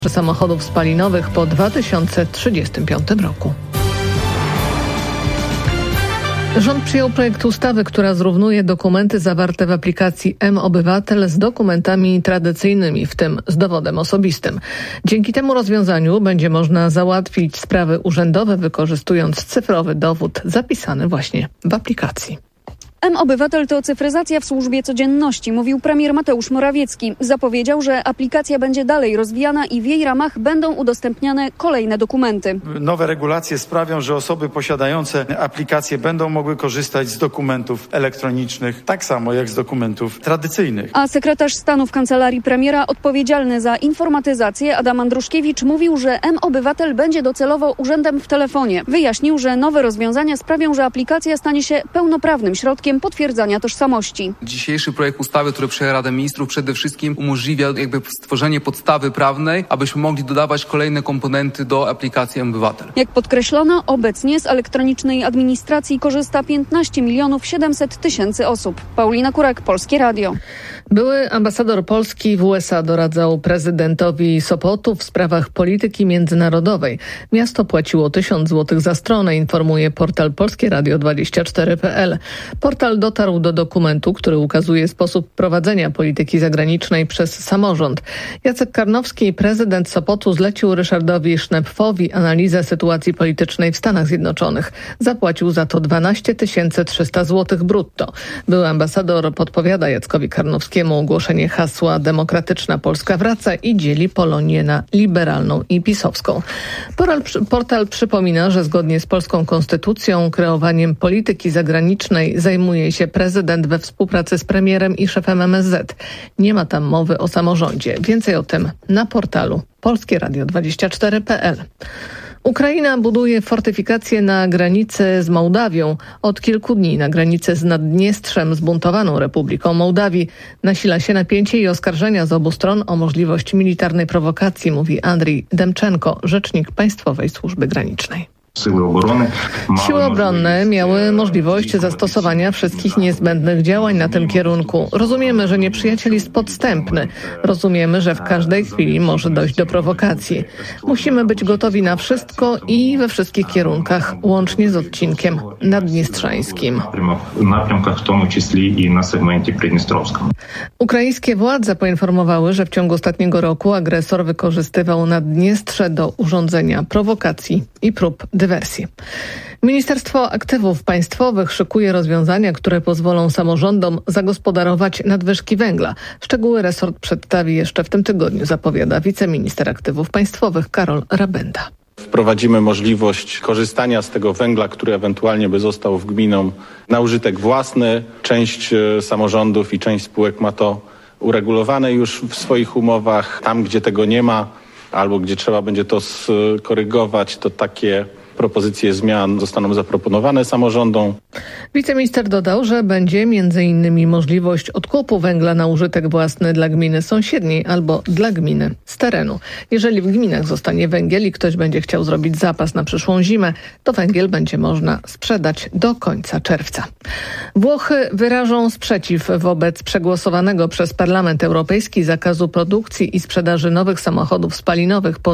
samochodów spalinowych po 2035 roku. Rząd przyjął projekt ustawy, która zrównuje dokumenty zawarte w aplikacji mObywatel z dokumentami tradycyjnymi, w tym z dowodem osobistym. Dzięki temu rozwiązaniu będzie można załatwić sprawy urzędowe, wykorzystując cyfrowy dowód zapisany właśnie w aplikacji. mObywatel to cyfryzacja w służbie codzienności, mówił premier Mateusz Morawiecki. Zapowiedział, że aplikacja będzie dalej rozwijana i w jej ramach będą udostępniane kolejne dokumenty. Nowe regulacje sprawią, że osoby posiadające aplikacje będą mogły korzystać z dokumentów elektronicznych, tak samo jak z dokumentów tradycyjnych. A sekretarz stanu w kancelarii premiera odpowiedzialny za informatyzację Adam Andruszkiewicz mówił, że mObywatel będzie docelowo urzędem w telefonie. Wyjaśnił, że nowe rozwiązania sprawią, że aplikacja stanie się pełnoprawnym środkiem potwierdzania tożsamości. Dzisiejszy projekt ustawy, który przyjęła Rada Ministrów, przede wszystkim umożliwia stworzenie podstawy prawnej, abyśmy mogli dodawać kolejne komponenty do aplikacji mObywatel. Jak podkreślono, obecnie z elektronicznej administracji korzysta 15 700 000 osób. Paulina Kurak, Polskie Radio. Były ambasador Polski w USA doradzał prezydentowi Sopotu w sprawach polityki międzynarodowej. Miasto płaciło 1000 zł za stronę, informuje portal polskieradio24.pl. Portal dotarł do dokumentu, który ukazuje sposób prowadzenia polityki zagranicznej przez samorząd. Jacek Karnowski, prezydent Sopotu, zlecił Ryszardowi Sznepfowi analizę sytuacji politycznej w Stanach Zjednoczonych. Zapłacił za to 12 300 zł brutto. Były ambasador podpowiada Jackowi Karnowskiemu ogłoszenie hasła Demokratyczna Polska wraca i dzieli Polonię na liberalną i pisowską. Portal przypomina, że zgodnie z polską konstytucją kreowaniem polityki zagranicznej zajmuje się prezydent we współpracy z premierem i szefem MSZ. Nie ma tam mowy o samorządzie. Więcej o tym na portalu polskieradio24.pl. Ukraina buduje fortyfikacje na granicy z Mołdawią. Od kilku dni na granicy z Naddniestrzem, zbuntowaną Republiką Mołdawii, nasila się napięcie i oskarżenia z obu stron o możliwość militarnej prowokacji, mówi Andrii Demczenko, rzecznik Państwowej Służby Granicznej. Siły obronne miały możliwość zastosowania wszystkich niezbędnych działań na tym kierunku. Rozumiemy, że nieprzyjaciel jest podstępny. Rozumiemy, że w każdej chwili może dojść do prowokacji. Musimy być gotowi na wszystko i we wszystkich kierunkach, łącznie z odcinkiem naddniestrzańskim. Ukraińskie władze poinformowały, że w ciągu ostatniego roku agresor wykorzystywał Naddniestrze do urządzenia prowokacji i prób dywersji. Ministerstwo Aktywów Państwowych szykuje rozwiązania, które pozwolą samorządom zagospodarować nadwyżki węgla. Szczegóły resort przedstawi jeszcze w tym tygodniu, zapowiada wiceminister Aktywów Państwowych Karol Rabenda. Wprowadzimy możliwość korzystania z tego węgla, który ewentualnie by został w gminom na użytek własny. Część samorządów i część spółek ma to uregulowane już w swoich umowach. Tam, gdzie tego nie ma albo gdzie trzeba będzie to skorygować, to takie propozycje zmian zostaną zaproponowane samorządom. Wiceminister dodał, że będzie m.in. możliwość odkupu węgla na użytek własny dla gminy sąsiedniej albo dla gminy z terenu. Jeżeli w gminach zostanie węgiel i ktoś będzie chciał zrobić zapas na przyszłą zimę, to węgiel będzie można sprzedać do końca czerwca. Włochy wyrażą sprzeciw wobec przegłosowanego przez Parlament Europejski zakazu produkcji i sprzedaży nowych samochodów spalinowych po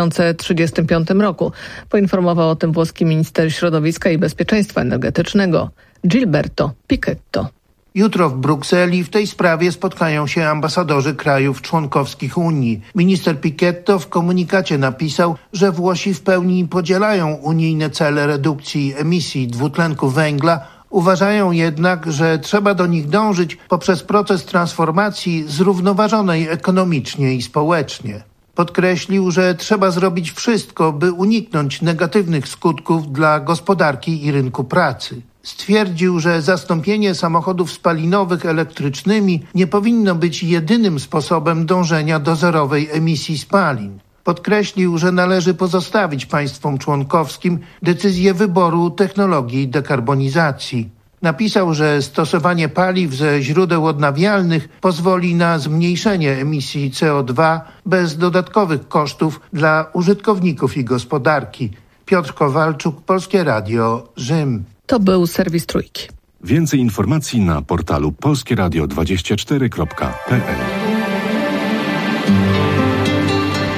2035 roku. Poinformował o tym włoski minister środowiska i bezpieczeństwa energetycznego Gilberto Pichetto. Jutro w Brukseli w tej sprawie spotkają się ambasadorzy krajów członkowskich Unii. Minister Pichetto w komunikacie napisał, że Włosi w pełni podzielają unijne cele redukcji emisji dwutlenku węgla. Uważają jednak, że trzeba do nich dążyć poprzez proces transformacji zrównoważonej ekonomicznie i społecznie. Podkreślił, że trzeba zrobić wszystko, by uniknąć negatywnych skutków dla gospodarki i rynku pracy. Stwierdził, że zastąpienie samochodów spalinowych elektrycznymi nie powinno być jedynym sposobem dążenia do zerowej emisji spalin. Podkreślił, że należy pozostawić państwom członkowskim decyzję wyboru technologii dekarbonizacji. Napisał, że stosowanie paliw ze źródeł odnawialnych pozwoli na zmniejszenie emisji CO2 bez dodatkowych kosztów dla użytkowników i gospodarki. Piotr Kowalczuk, Polskie Radio, Rzym. To był serwis Trójki. Więcej informacji na portalu polskieradio24.pl.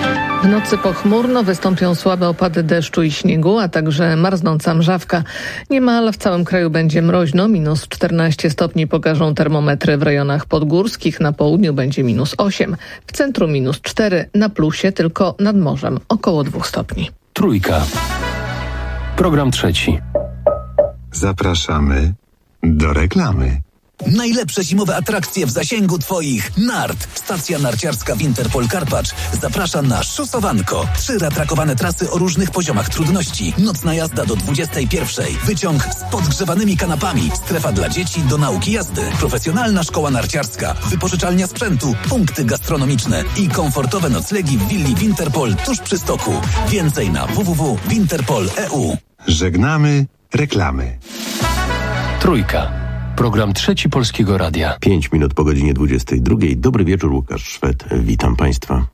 W nocy pochmurno, wystąpią słabe opady deszczu i śniegu, a także marznąca mrzawka. Niemal w całym kraju będzie mroźno, minus 14 stopni pokażą termometry w rejonach podgórskich, na południu będzie minus 8, w centrum minus 4, na plusie tylko nad morzem około 2 stopni. Trójka. Program trzeci. Zapraszamy do reklamy. Najlepsze zimowe atrakcje w zasięgu Twoich nart. Stacja narciarska Winterpol Karpacz zaprasza na szosowanko. 3 ratrakowane trasy o różnych poziomach trudności. Nocna jazda do 21. Wyciąg z podgrzewanymi kanapami. Strefa dla dzieci do nauki jazdy. Profesjonalna szkoła narciarska. Wypożyczalnia sprzętu. Punkty gastronomiczne. I komfortowe noclegi w willi Winterpol tuż przy stoku. Więcej na www.winterpol.eu. Żegnamy reklamy. Trójka. Program trzeci Polskiego Radia. 5 minut po godzinie 22. Dobry wieczór, Łukasz Szwed. Witam Państwa.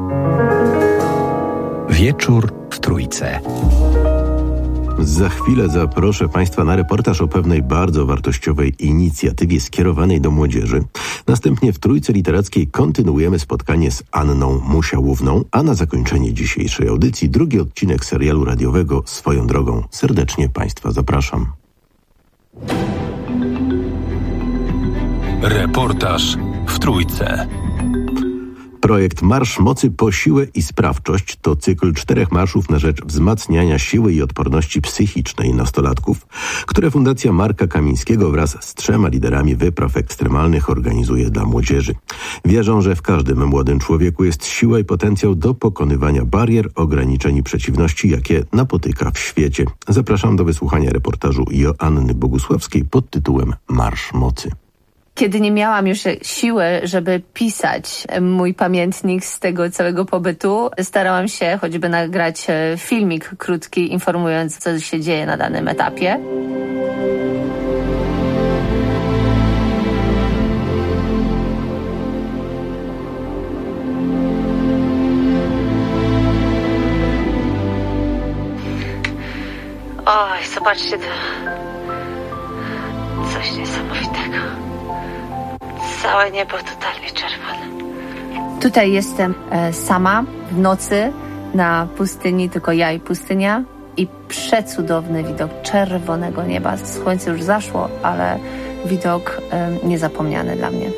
Wieczór w Trójce. Za chwilę zaproszę Państwa na reportaż o pewnej bardzo wartościowej inicjatywie skierowanej do młodzieży. Następnie w Trójce Literackiej kontynuujemy spotkanie z Anną Musiałówną, a na zakończenie dzisiejszej audycji drugi odcinek serialu radiowego Swoją drogą. Serdecznie Państwa zapraszam. Reportaż w Trójce. Projekt Marsz Mocy po siłę i sprawczość to cykl 4 marszów na rzecz wzmacniania siły i odporności psychicznej nastolatków, które Fundacja Marka Kamińskiego wraz z 3 liderami wypraw ekstremalnych organizuje dla młodzieży. Wierzą, że w każdym młodym człowieku jest siła i potencjał do pokonywania barier, ograniczeń i przeciwności, jakie napotyka w świecie. Zapraszam do wysłuchania reportażu Joanny Bogusławskiej pod tytułem Marsz Mocy. Kiedy nie miałam już siły, żeby pisać mój pamiętnik z tego całego pobytu, starałam się choćby nagrać filmik krótki, informując, co się dzieje na danym etapie. Oj, zobaczcie to. Coś niesamowitego. Całe niebo totalnie czerwone. Tutaj jestem sama w nocy na pustyni, tylko ja i pustynia i przecudowny widok czerwonego nieba. Słońce już zaszło, ale widok niezapomniany dla mnie.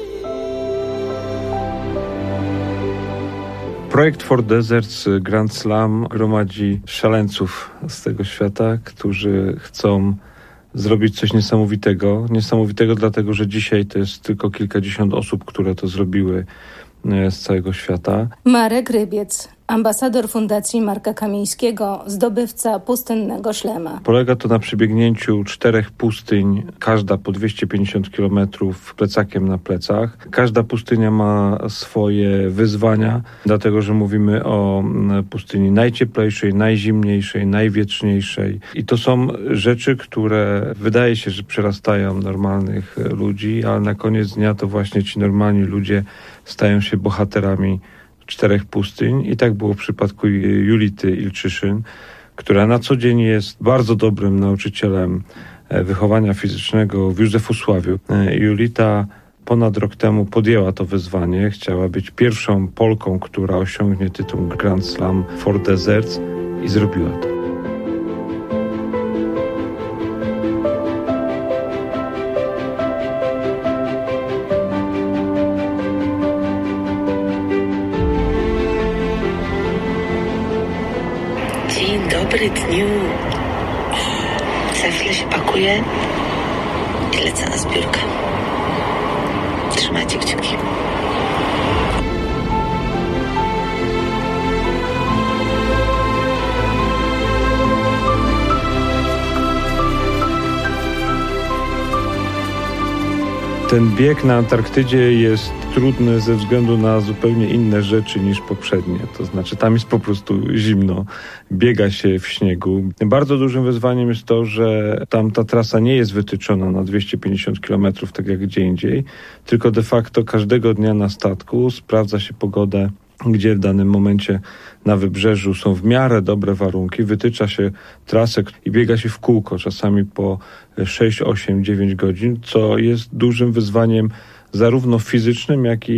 Projekt For Deserts Grand Slam gromadzi szaleńców z tego świata, którzy chcą zrobić coś niesamowitego. Niesamowitego dlatego, że dzisiaj to jest tylko kilkadziesiąt osób, które to zrobiły z całego świata. Marek Rybiec, ambasador Fundacji Marka Kamińskiego, zdobywca pustynnego szlema. Polega to na przebiegnięciu 4 pustyń, każda po 250 km plecakiem na plecach. Każda pustynia ma swoje wyzwania, dlatego że mówimy o pustyni najcieplejszej, najzimniejszej, najwietrzniejszej. I to są rzeczy, które wydaje się, że przerastają normalnych ludzi, ale na koniec dnia to właśnie ci normalni ludzie stają się bohaterami 4 pustyń i tak było w przypadku Julity Ilczyszyn, która na co dzień jest bardzo dobrym nauczycielem wychowania fizycznego w Józefusławiu. Julita ponad rok temu podjęła to wyzwanie, chciała być pierwszą Polką, która osiągnie tytuł Grand Slam For Deserts i zrobiła to. Dobry dniu. Za chwilę się pakuję i lecę na zbiórkę. Trzymajcie kciuki. Ten bieg na Antarktydzie jest trudny ze względu na zupełnie inne rzeczy niż poprzednie. To znaczy tam jest po prostu zimno, biega się w śniegu. Bardzo dużym wyzwaniem jest to, że tam ta trasa nie jest wytyczona na 250 km, tak jak gdzie indziej, tylko de facto każdego dnia na statku sprawdza się pogodę, gdzie w danym momencie na wybrzeżu są w miarę dobre warunki, wytycza się trasę i biega się w kółko, czasami po 6, 8, 9 godzin, co jest dużym wyzwaniem zarówno fizycznym, jak i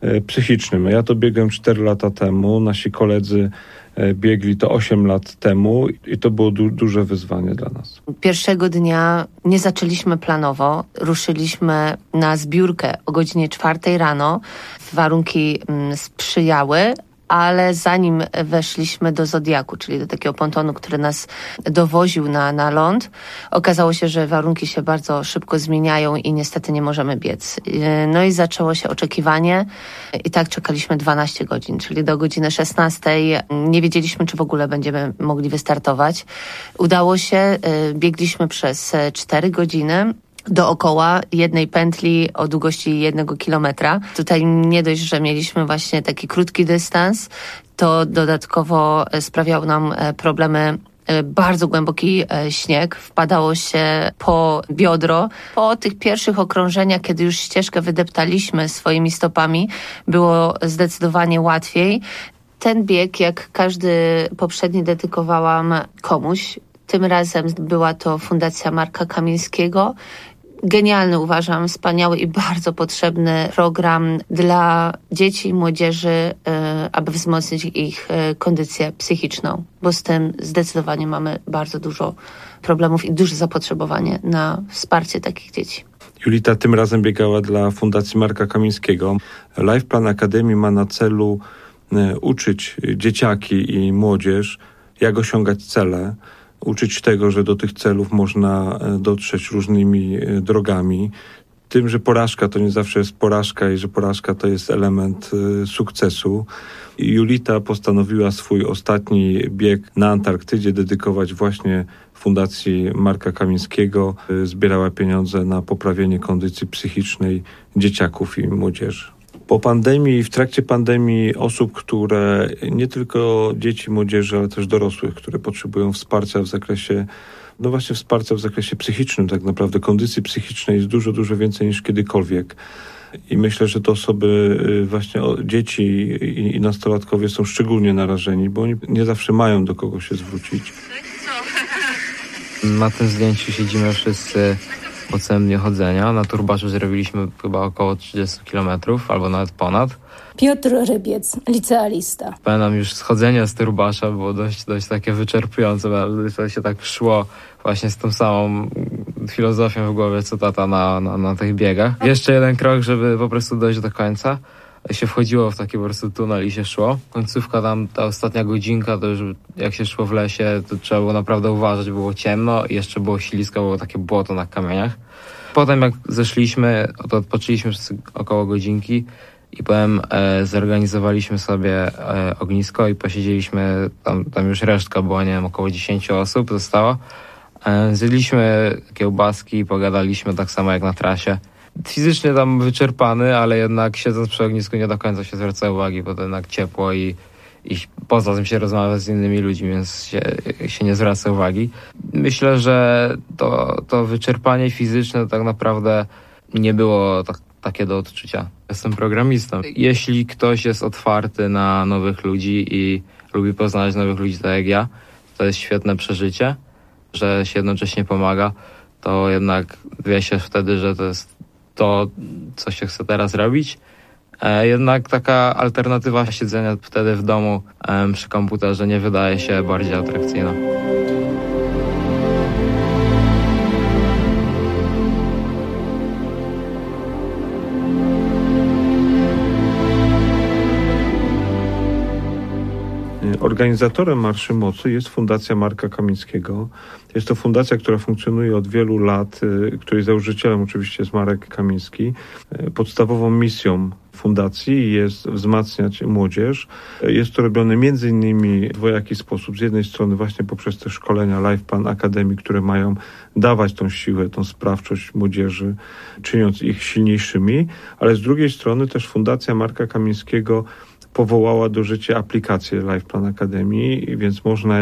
psychicznym. Ja to biegłem 4 lata temu, nasi koledzy biegli to 8 lat temu i to było duże wyzwanie dla nas. Pierwszego dnia nie zaczęliśmy planowo. Ruszyliśmy na zbiórkę o godzinie 4 rano. Warunki sprzyjały, ale zanim weszliśmy do Zodiaku, czyli do takiego pontonu, który nas dowoził na ląd, okazało się, że warunki się bardzo szybko zmieniają i niestety nie możemy biec. No i zaczęło się oczekiwanie i tak czekaliśmy 12 godzin, czyli do godziny 16 nie wiedzieliśmy, czy w ogóle będziemy mogli wystartować. Udało się, biegliśmy przez 4 godziny. Dookoła jednej pętli o długości 1 kilometra. Tutaj nie dość, że mieliśmy właśnie taki krótki dystans, to dodatkowo sprawiał nam problemy bardzo głęboki śnieg. Wpadało się po biodro. Po tych pierwszych okrążeniach, kiedy już ścieżkę wydeptaliśmy swoimi stopami, było zdecydowanie łatwiej. Ten bieg, jak każdy poprzedni, dedykowałam komuś. Tym razem była to Fundacja Marka Kamińskiego. Genialny, uważam, wspaniały i bardzo potrzebny program dla dzieci i młodzieży, aby wzmocnić ich kondycję psychiczną, bo z tym zdecydowanie mamy bardzo dużo problemów i duże zapotrzebowanie na wsparcie takich dzieci. Julita tym razem biegała dla Fundacji Marka Kamińskiego. Life Plan Akademii ma na celu uczyć dzieciaki i młodzież, jak osiągać cele, uczyć tego, że do tych celów można dotrzeć różnymi drogami. Tym, że porażka to nie zawsze jest porażka i że porażka to jest element sukcesu. Julita postanowiła swój ostatni bieg na Antarktydzie dedykować właśnie Fundacji Marka Kamińskiego. Zbierała pieniądze na poprawienie kondycji psychicznej dzieciaków i młodzieży. Po pandemii, w trakcie pandemii osób, które nie tylko dzieci, młodzieży, ale też dorosłych, które potrzebują wsparcia w zakresie, no właśnie wsparcia w zakresie psychicznym, tak naprawdę kondycji psychicznej jest dużo, dużo więcej niż kiedykolwiek. I myślę, że te osoby, właśnie dzieci i nastolatkowie są szczególnie narażeni, bo oni nie zawsze mają do kogo się zwrócić. Na tym zdjęciu siedzimy wszyscy po całym dniu chodzenia. Na Turbaszu zrobiliśmy chyba około 30 kilometrów, albo nawet ponad. Piotr Rybiec, licealista. Pamiętam już schodzenie z Turbasza było dość takie wyczerpujące, bo to się tak szło właśnie z tą samą filozofią w głowie, co tata na tych biegach. Jeszcze jeden krok, żeby po prostu dojść do końca. Się wchodziło w taki po prostu tunel i się szło. Końcówka tam, ta ostatnia godzinka, to już jak się szło w lesie, to trzeba było naprawdę uważać, było ciemno i jeszcze było ślisko, było takie błoto na kamieniach. Potem jak zeszliśmy, to odpoczęliśmy przez około godzinki i potem zorganizowalikieśmy sobie ognisko i posiedzieliśmy, tam już resztka była, nie wiem, około 10 osób zostało. Zjedliśmy kiełbaski i pogadaliśmy tak samo jak na trasie. Fizycznie tam wyczerpany, ale jednak siedząc przy ognisku nie do końca się zwraca uwagi, bo to jednak ciepło i poza tym się rozmawia z innymi ludźmi, więc się nie zwraca uwagi. Myślę, że to wyczerpanie fizyczne tak naprawdę nie było takie do odczucia. Jestem programistą. Jeśli ktoś jest otwarty na nowych ludzi i lubi poznawać nowych ludzi tak jak ja, to jest świetne przeżycie, że się jednocześnie pomaga, to jednak wie się wtedy, że to jest to, co się chce teraz robić. Jednak taka alternatywa siedzenia wtedy w domu przy komputerze nie wydaje się bardziej atrakcyjna. Organizatorem Marszy Mocy jest Fundacja Marka Kamińskiego. Jest to fundacja, która funkcjonuje od wielu lat, której założycielem oczywiście jest Marek Kamiński. Podstawową misją fundacji jest wzmacniać młodzież. Jest to robione między innymi w dwojaki sposób. Z jednej strony właśnie poprzez te szkolenia Life Plan Akademii, które mają dawać tą siłę, tą sprawczość młodzieży, czyniąc ich silniejszymi, ale z drugiej strony też Fundacja Marka Kamińskiego powołała do życia aplikację Life Plan Akademii, więc można jakby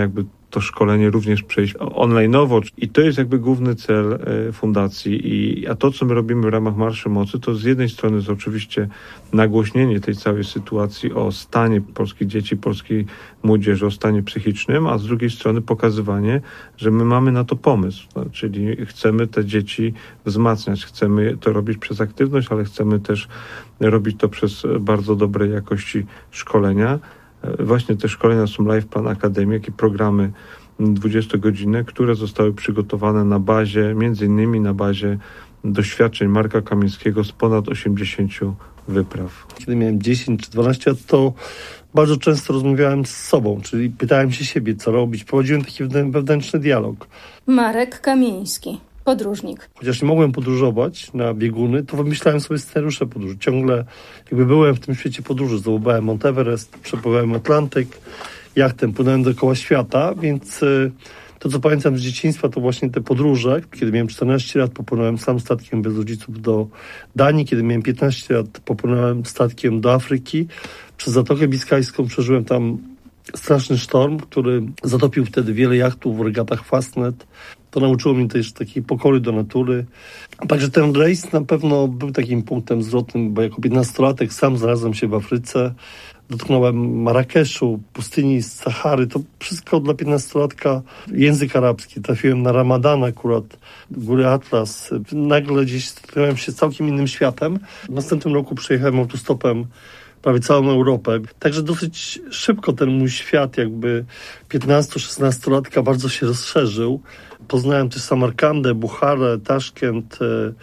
to szkolenie również przejść online'owo. I to jest jakby główny cel fundacji. A to, co my robimy w ramach Marszu Mocy, to z jednej strony jest oczywiście nagłośnienie tej całej sytuacji o stanie polskich dzieci, polskiej młodzieży, o stanie psychicznym, a z drugiej strony pokazywanie, że my mamy na to pomysł. Czyli chcemy te dzieci wzmacniać, chcemy to robić przez aktywność, ale chcemy też robić to przez bardzo dobrej jakości szkolenia. Właśnie te szkolenia są Life Plan Academy, jak i programy 20-godzinne, które zostały przygotowane na bazie, między innymi na bazie doświadczeń Marka Kamińskiego z ponad 80 wypraw. Kiedy miałem 10 czy 12 lat, to bardzo często rozmawiałem z sobą, czyli pytałem się siebie, co robić. Prowadziłem taki wewnętrzny dialog. Marek Kamiński, podróżnik. Chociaż nie mogłem podróżować na bieguny, to wymyślałem sobie scenariusze podróży. Ciągle jakby byłem w tym świecie podróży. Zdobywałem Mount Everest, przepływałem Atlantyk, jachtem płynąłem dookoła świata, więc to, co pamiętam z dzieciństwa, to właśnie te podróże. Kiedy miałem 14 lat, popłynąłem sam statkiem bez rodziców do Danii. Kiedy miałem 15 lat, popłynąłem statkiem do Afryki. Przez Zatokę Biskajską przeżyłem tam straszny sztorm, który zatopił wtedy wiele jachtów w regatach Fastnet. To nauczyło mnie też takiej pokory do natury. Także ten rejs na pewno był takim punktem zwrotnym, bo jako 15-latek sam znalazłem się w Afryce. Dotknąłem Marrakeszu, pustyni z Sahary. To wszystko dla 15-latka. Język arabski. Trafiłem na Ramadan akurat, góry Atlas. Nagle gdzieś spotkałem się z całkiem innym światem. W następnym roku przyjechałem autostopem prawie całą Europę. Także dosyć szybko ten mój świat jakby 15-16-latka bardzo się rozszerzył. Poznałem też Samarkandę, Bucharę, Taszkent,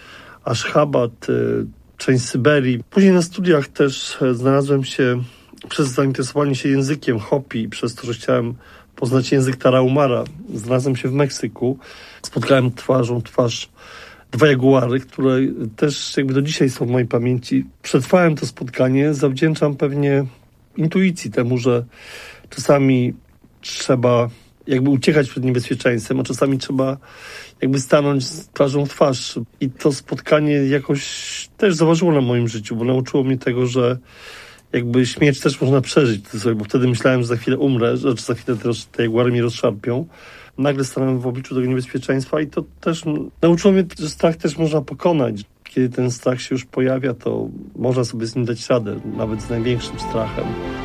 Aszchabat, część Syberii. Później na studiach też znalazłem się przez zainteresowanie się językiem Hopi, przez to, że chciałem poznać język Tarahumara. Znalazłem się w Meksyku. Spotkałem twarzą twarz dwa jaguary, które też jakby do dzisiaj są w mojej pamięci. Przetrwałem to spotkanie, zawdzięczam pewnie intuicji temu, że czasami trzeba jakby uciekać przed niebezpieczeństwem, a czasami trzeba jakby stanąć z twarzą w twarz. I to spotkanie jakoś też zaważyło na moim życiu, bo nauczyło mnie tego, że jakby śmierć też można przeżyć, bo wtedy myślałem, że za chwilę umrę, że za chwilę te jaguary mnie rozszarpią. Nagle stanąłem w obliczu tego niebezpieczeństwa i to też nauczyło mnie, że strach też można pokonać. Kiedy ten strach się już pojawia, to można sobie z nim dać radę, nawet z największym strachem.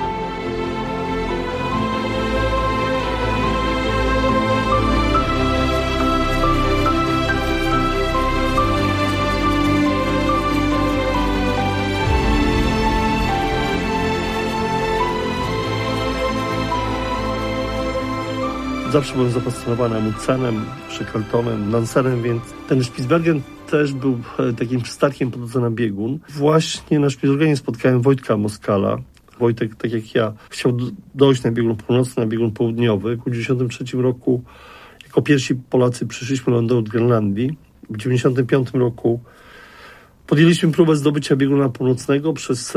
Zawsze byłem zapasjonowany Amundsenem, Shackletonem, Nansenem, więc ten Spitsbergen też był takim przystankiem po drodze na biegun. Właśnie na Spitsbergenie spotkałem Wojtka Moskala. Wojtek, tak jak ja, chciał dojść na biegun północny, na biegun południowy. W 1993 roku jako pierwsi Polacy przyszliśmy do Grenlandii. W 1995 roku podjęliśmy próbę zdobycia bieguna północnego. Przez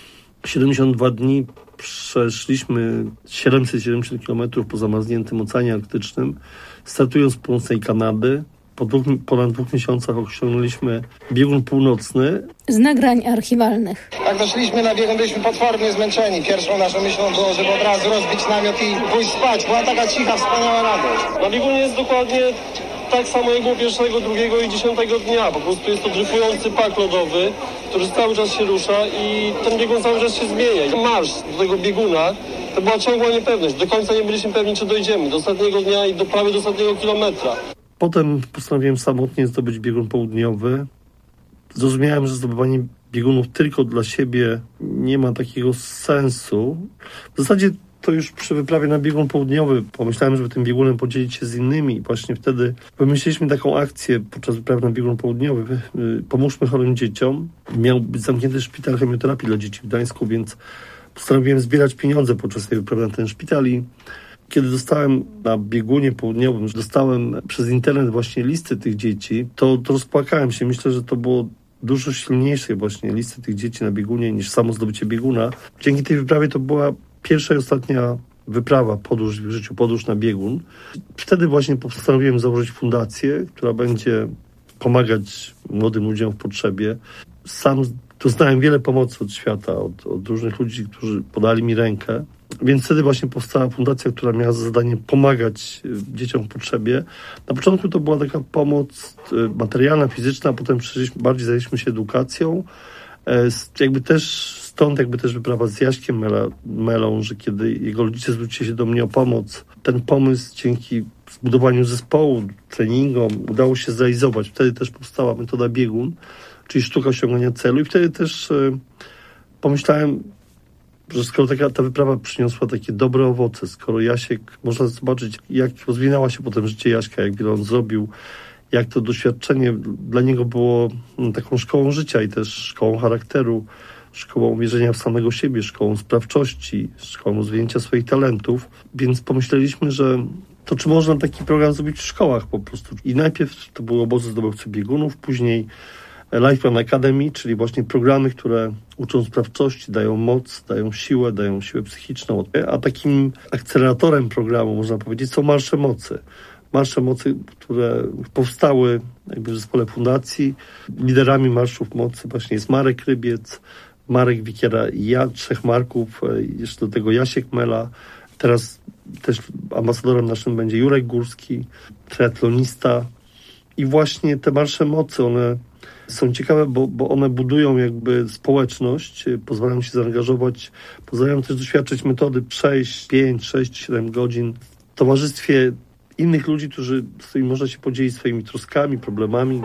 72 dni przeszliśmy 770 km po zamarzniętym Oceanie Arktycznym, startując z północnej Kanady. Po ponad 2 miesiącach osiągnęliśmy biegun północny. Z nagrań archiwalnych. Jak doszliśmy na biegun, byliśmy potwornie zmęczeni. Pierwszą naszą myślą było, żeby od razu rozbić namiot i pójść spać. Była taka cicha, wspaniała radość. Na biegunie jest dokładnie tak samo jak było 1., 2. i 10. dnia. Po prostu jest to dryfujący pak lodowy, który cały czas się rusza i ten biegun cały czas się zmienia. Marsz do tego bieguna to była ciągła niepewność. Do końca nie byliśmy pewni, czy dojdziemy. Do ostatniego dnia i prawie do ostatniego kilometra. Potem postanowiłem samotnie zdobyć biegun południowy. Zrozumiałem, że zdobywanie biegunów tylko dla siebie nie ma takiego sensu. W zasadzie to już przy wyprawie na biegun południowy pomyślałem, żeby tym biegunem podzielić się z innymi. I właśnie wtedy wymyśliliśmy taką akcję podczas wyprawy na biegun południowy. Pomóżmy chorym dzieciom. Miał być zamknięty szpital chemioterapii dla dzieci w Gdańsku, więc postanowiłem zbierać pieniądze podczas tej wyprawy na ten szpital i kiedy dostałem na biegunie południowym, dostałem przez internet właśnie listy tych dzieci, to rozpłakałem się. Myślę, że to było dużo silniejsze właśnie listy tych dzieci na biegunie niż samo zdobycie bieguna. Dzięki tej wyprawie to była pierwsza i ostatnia wyprawa, podróż w życiu, podróż na biegun. Wtedy właśnie postanowiłem założyć fundację, która będzie pomagać młodym ludziom w potrzebie. Sam dostałem wiele pomocy od świata, od różnych ludzi, którzy podali mi rękę. Więc wtedy właśnie powstała fundacja, która miała za zadanie pomagać dzieciom w potrzebie. Na początku to była taka pomoc materialna, fizyczna, a potem bardziej zajęliśmy się edukacją. Stąd też wyprawa z Jaśkiem Melą, że kiedy jego rodzice zwrócili się do mnie o pomoc, ten pomysł dzięki zbudowaniu zespołu, treningom udało się zrealizować. Wtedy też powstała metoda biegun, czyli sztuka osiągania celu i wtedy też pomyślałem, że skoro ta wyprawa przyniosła takie dobre owoce, skoro Jasiek, można zobaczyć, jak rozwinęła się potem życie Jaśka, jak wiele on zrobił, jak to doświadczenie dla niego było taką szkołą życia i też szkołą charakteru, szkołą wierzenia w samego siebie, szkołą sprawczości, szkołą rozwinięcia swoich talentów. Więc pomyśleliśmy, że to czy można taki program zrobić w szkołach po prostu. I najpierw to były obozy zdobywców biegunów, później Lifelong Academy, czyli właśnie programy, które uczą sprawczości, dają moc, dają siłę psychiczną. A takim akceleratorem programu, można powiedzieć, są Marsze Mocy. Marsze Mocy, które powstały jakby w zespole fundacji. Liderami Marszów Mocy właśnie jest Marek Rybiec, Marek Wikiera i ja, 3 Marków, jeszcze do tego Jasiek Mela. Teraz też ambasadorem naszym będzie Jurek Górski, triatlonista. I właśnie te Marsze Mocy, one są ciekawe, bo one budują jakby społeczność, pozwalają się zaangażować, pozwalają też doświadczyć metody przejść 5, 6, 7 godzin w towarzystwie innych ludzi, z którymi można się podzielić swoimi troskami, problemami.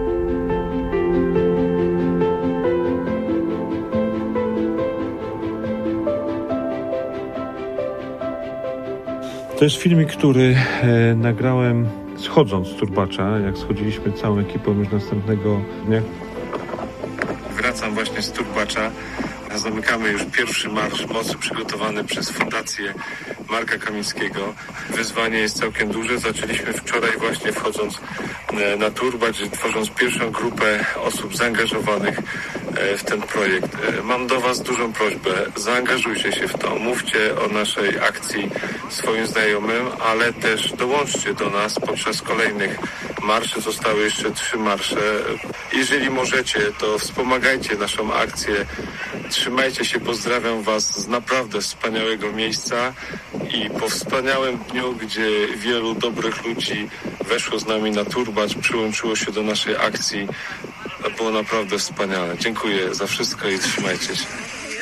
To jest filmik, który nagrałem schodząc z Turbacza, jak schodziliśmy całą ekipą już następnego dnia. Wracam właśnie z Turbacza. Zamykamy już pierwszy Marsz Mocy przygotowany przez Fundację Marka Kamińskiego. Wyzwanie jest całkiem duże. Zaczęliśmy wczoraj właśnie wchodząc na Turbacz, tworząc pierwszą grupę osób zaangażowanych w ten projekt. Mam do Was dużą prośbę. Zaangażujcie się w to. Mówcie o naszej akcji swoim znajomym, ale też dołączcie do nas podczas kolejnych marszy. Zostały jeszcze 3 marsze. Jeżeli możecie, to wspomagajcie naszą akcję. Trzymajcie się, pozdrawiam Was z naprawdę wspaniałego miejsca i po wspaniałym dniu, gdzie wielu dobrych ludzi weszło z nami na Turbacz, przyłączyło się do naszej akcji. Było naprawdę wspaniale. Dziękuję za wszystko i trzymajcie się.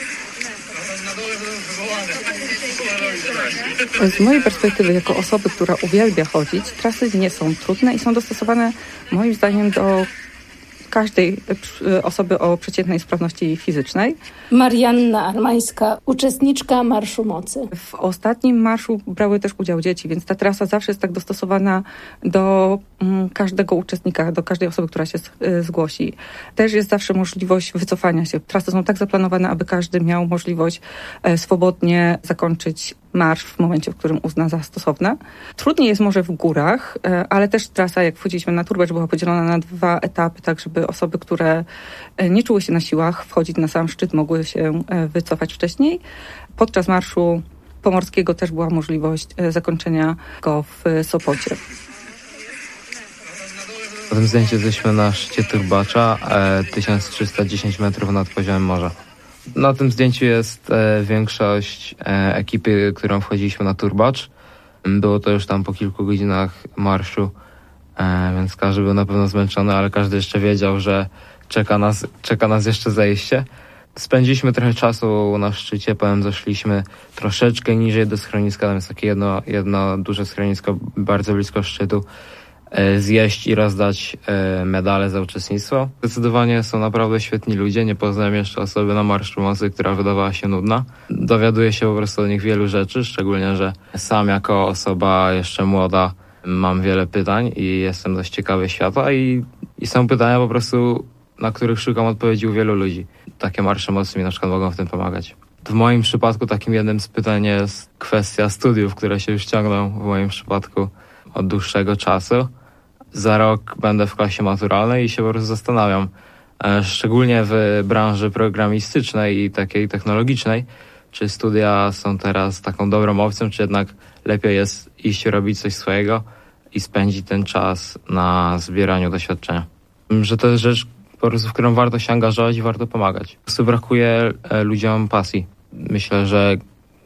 Z mojej perspektywy, jako osoby, która uwielbia chodzić, trasy nie są trudne i są dostosowane moim zdaniem do każdej osoby o przeciętnej sprawności fizycznej. Marianna Armańska, uczestniczka Marszu Mocy. W ostatnim marszu brały też udział dzieci, więc ta trasa zawsze jest tak dostosowana do każdego uczestnika, do każdej osoby, która się zgłosi. Też jest zawsze możliwość wycofania się. Trasy są tak zaplanowane, aby każdy miał możliwość swobodnie zakończyć marsz w momencie, w którym uzna za stosowne. Trudniej jest może w górach, ale też trasa, jak wchodziliśmy na Turbacz, była podzielona na 2 etapy, tak żeby osoby, które nie czuły się na siłach wchodzić na sam szczyt, mogły się wycofać wcześniej. Podczas Marszu Pomorskiego też była możliwość zakończenia go w Sopocie. W tym zdjęciu jesteśmy na szczycie Turbacza, 1310 metrów nad poziomem morza. Na tym zdjęciu jest większość ekipy, którą wchodziliśmy na Turbacz. Było to już tam po kilku godzinach marszu, więc każdy był na pewno zmęczony, ale każdy jeszcze wiedział, że czeka nas jeszcze zejście. Spędziliśmy trochę czasu na szczycie, potem zeszliśmy troszeczkę niżej do schroniska, tam jest takie jedno duże schronisko bardzo blisko szczytu, zjeść i rozdać medale za uczestnictwo. Zdecydowanie są naprawdę świetni ludzie, nie poznałem jeszcze osoby na Marszu Mocy, która wydawała się nudna. Dowiaduję się po prostu o nich wielu rzeczy, szczególnie, że sam jako osoba jeszcze młoda mam wiele pytań i jestem dość ciekawy świata i są pytania po prostu, na których szukam odpowiedzi u wielu ludzi. Takie Marsze Mocy mi na przykład mogą w tym pomagać. W moim przypadku takim jednym z pytań jest kwestia studiów, które się już ciągną w moim przypadku od dłuższego czasu. Za rok będę w klasie maturalnej i się po prostu zastanawiam, szczególnie w branży programistycznej i takiej technologicznej, czy studia są teraz taką dobrą opcją, czy jednak lepiej jest iść robić coś swojego i spędzić ten czas na zbieraniu doświadczenia. Że to jest rzecz, po prostu, w którą warto się angażować i warto pomagać. Po prostu brakuje ludziom pasji. Myślę, że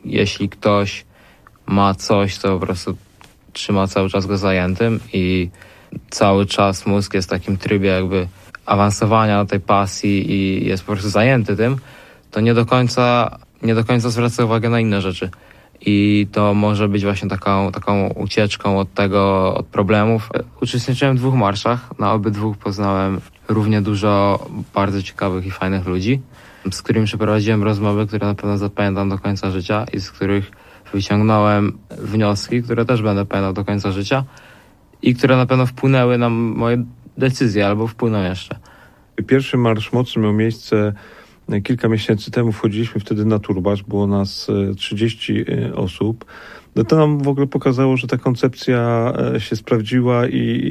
jeśli ktoś ma coś, to po prostu trzyma cały czas go zajętym i cały czas mózg jest w takim trybie jakby awansowania tej pasji i jest po prostu zajęty tym, to nie do końca zwraca uwagę na inne rzeczy. I to może być właśnie taką ucieczką od problemów. Uczestniczyłem w 2 marszach. Na obydwu poznałem równie dużo bardzo ciekawych i fajnych ludzi, z którymi przeprowadziłem rozmowy, które na pewno zapamiętam do końca życia i z których wyciągnąłem wnioski, które też będę pamiętał do końca życia i które na pewno wpłynęły na moje decyzje albo wpłyną jeszcze. Pierwszy Marsz Mocy miał miejsce kilka miesięcy temu. Wchodziliśmy wtedy na turbacz, było nas 30 osób. To nam w ogóle pokazało, że ta koncepcja się sprawdziła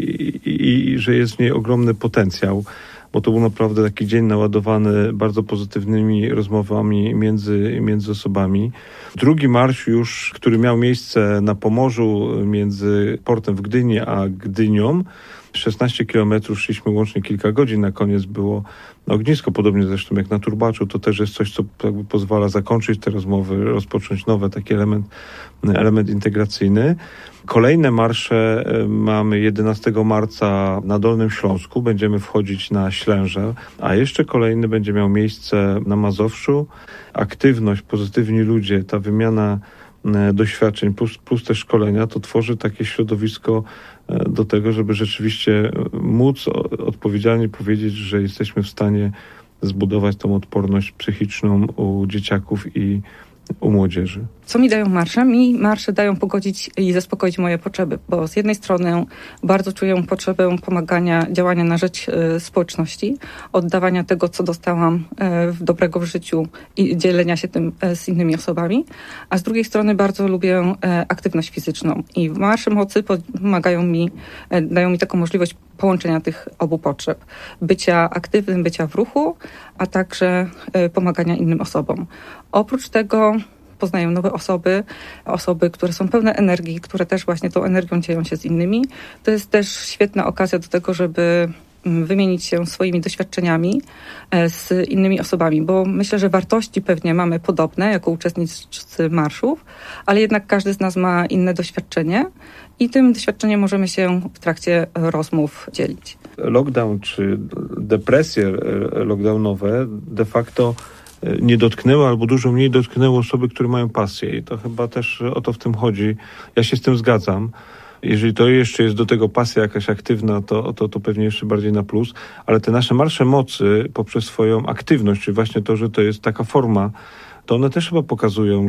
i że jest w niej ogromny potencjał, bo to był naprawdę taki dzień naładowany bardzo pozytywnymi rozmowami między osobami. Drugi marsz już, który miał miejsce na Pomorzu między portem w Gdyni a Gdynią, 16 kilometrów szliśmy łącznie kilka godzin, na koniec było ognisko, podobnie zresztą jak na turbaczu. To też jest coś, co jakby pozwala zakończyć te rozmowy, rozpocząć nowy taki element integracyjny. Kolejne marsze mamy 11 marca na Dolnym Śląsku, będziemy wchodzić na Ślęże, a jeszcze kolejny będzie miał miejsce na Mazowszu. Aktywność, pozytywni ludzie, ta wymiana doświadczeń plus te szkolenia, to tworzy takie środowisko do tego, żeby rzeczywiście móc odpowiedzialnie powiedzieć, że jesteśmy w stanie zbudować tą odporność psychiczną u dzieciaków i u młodzieży. Co mi dają marsze? Mi marsze dają pogodzić i zaspokoić moje potrzeby, bo z jednej strony bardzo czuję potrzebę pomagania, działania na rzecz społeczności, oddawania tego, co dostałam dobrego w życiu i dzielenia się tym z innymi osobami, a z drugiej strony bardzo lubię aktywność fizyczną i marsze mocy pomagają mi, dają mi taką możliwość połączenia tych obu potrzeb. Bycia aktywnym, bycia w ruchu, a także pomagania innym osobom. Oprócz tego poznają nowe osoby, które są pełne energii, które też właśnie tą energią dzielą się z innymi. To jest też świetna okazja do tego, żeby wymienić się swoimi doświadczeniami z innymi osobami, bo myślę, że wartości pewnie mamy podobne jako uczestnicy marszów, ale jednak każdy z nas ma inne doświadczenie i tym doświadczeniem możemy się w trakcie rozmów dzielić. Lockdown czy depresje lockdownowe de facto nie dotknęły albo dużo mniej dotknęły osoby, które mają pasję i to chyba też o to w tym chodzi. Ja się z tym zgadzam. Jeżeli to jeszcze jest do tego pasja jakaś aktywna, to pewnie jeszcze bardziej na plus, ale te nasze marsze mocy poprzez swoją aktywność, czyli właśnie to, że to jest taka forma, to one też chyba pokazują,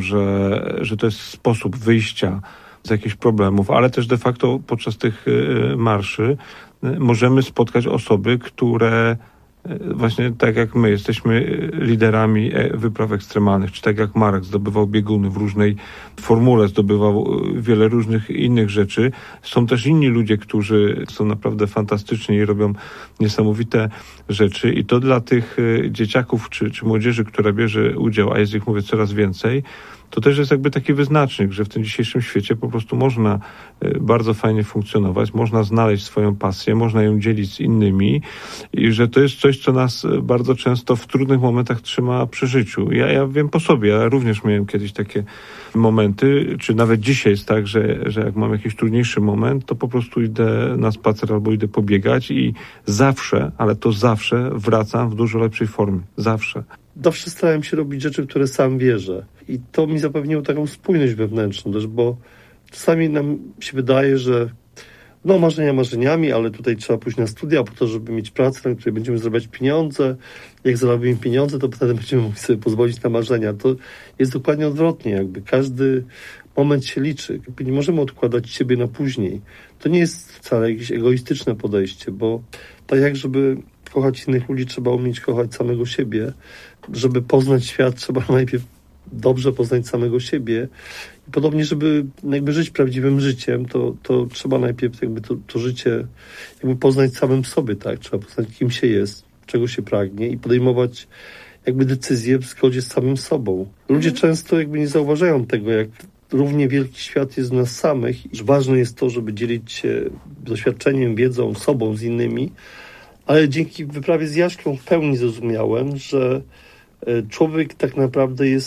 że to jest sposób wyjścia z jakichś problemów, ale też de facto podczas tych marszy możemy spotkać osoby, które właśnie tak jak my jesteśmy liderami wypraw ekstremalnych, czy tak jak Marek zdobywał bieguny w różnej formule, zdobywał wiele różnych innych rzeczy. Są też inni ludzie, którzy są naprawdę fantastyczni i robią niesamowite rzeczy i to dla tych dzieciaków czy młodzieży, która bierze udział, a jest ich, mówię, coraz więcej, to też jest jakby taki wyznacznik, że w tym dzisiejszym świecie po prostu można bardzo fajnie funkcjonować, można znaleźć swoją pasję, można ją dzielić z innymi i że to jest coś, co nas bardzo często w trudnych momentach trzyma przy życiu. Ja wiem po sobie, ja również miałem kiedyś takie momenty, czy nawet dzisiaj jest tak, że jak mam jakiś trudniejszy moment, to po prostu idę na spacer albo idę pobiegać i zawsze, ale to zawsze wracam w dużo lepszej formie. Zawsze. Zawsze starałem się robić rzeczy, w które sam wierzę. I to mi zapewniło taką spójność wewnętrzną też, bo czasami nam się wydaje, że marzenia marzeniami, ale tutaj trzeba pójść na studia po to, żeby mieć pracę, na której będziemy zarabiać pieniądze. Jak zarobimy pieniądze, to wtedy będziemy mogli sobie pozwolić na marzenia. To jest dokładnie odwrotnie, jakby każdy moment się liczy. Nie możemy odkładać siebie na później. To nie jest wcale jakieś egoistyczne podejście, bo tak jak żeby kochać innych ludzi, trzeba umieć kochać samego siebie. Żeby poznać świat, trzeba najpierw dobrze poznać samego siebie. I podobnie, żeby jakby żyć prawdziwym życiem, to trzeba najpierw jakby to życie jakby poznać samym sobie, tak? Trzeba poznać, kim się jest, czego się pragnie i podejmować jakby decyzje w zgodzie z samym sobą. Ludzie często jakby nie zauważają tego, jak równie wielki świat jest w nas samych i że ważne jest to, żeby dzielić się doświadczeniem, wiedzą, sobą z innymi, ale dzięki wyprawie z Jaśką w pełni zrozumiałem, że człowiek tak naprawdę jest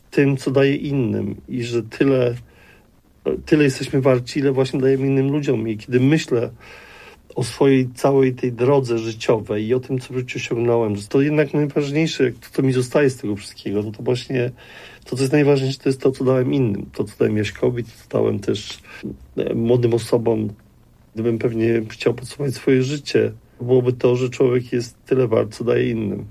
tym, co daje innym i że tyle jesteśmy warci, ile właśnie dajemy innym ludziom. I kiedy myślę o swojej całej tej drodze życiowej i o tym, co w życiu osiągnąłem, że to jednak najważniejsze, co mi zostaje z tego wszystkiego, no to właśnie to, co jest najważniejsze, to jest to, co dałem innym. To, co dałem Jaśkowi, to, co dałem też młodym osobom. Gdybym pewnie chciał podsumować swoje życie, byłoby to, że człowiek jest tyle wart, co daje innym.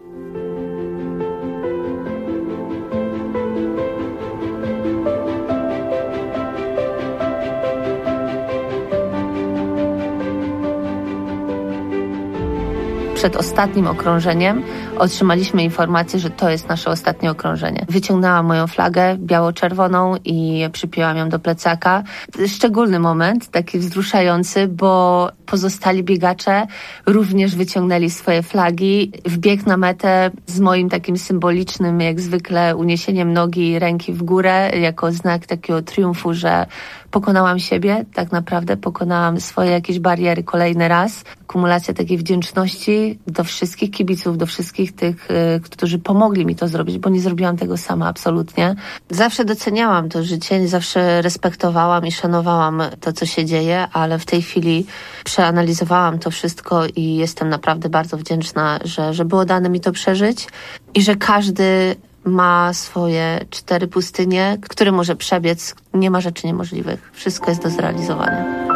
Przed ostatnim okrążeniem otrzymaliśmy informację, że to jest nasze ostatnie okrążenie. Wyciągnęłam moją flagę biało-czerwoną i przypięłam ją do plecaka. Szczególny moment, taki wzruszający, bo pozostali biegacze również wyciągnęli swoje flagi. Wbieg na metę z moim takim symbolicznym, jak zwykle, uniesieniem nogi i ręki w górę, jako znak takiego triumfu, że pokonałam siebie, tak naprawdę pokonałam swoje jakieś bariery kolejny raz. Akumulacja takiej wdzięczności do wszystkich kibiców, do wszystkich tych, którzy pomogli mi to zrobić, bo nie zrobiłam tego sama absolutnie. Zawsze doceniałam to życie, zawsze respektowałam i szanowałam to, co się dzieje, ale w tej chwili przeanalizowałam to wszystko i jestem naprawdę bardzo wdzięczna, że było dane mi to przeżyć i że każdy ma swoje 4 pustynie, które może przebiec. Nie ma rzeczy niemożliwych. Wszystko jest do zrealizowania.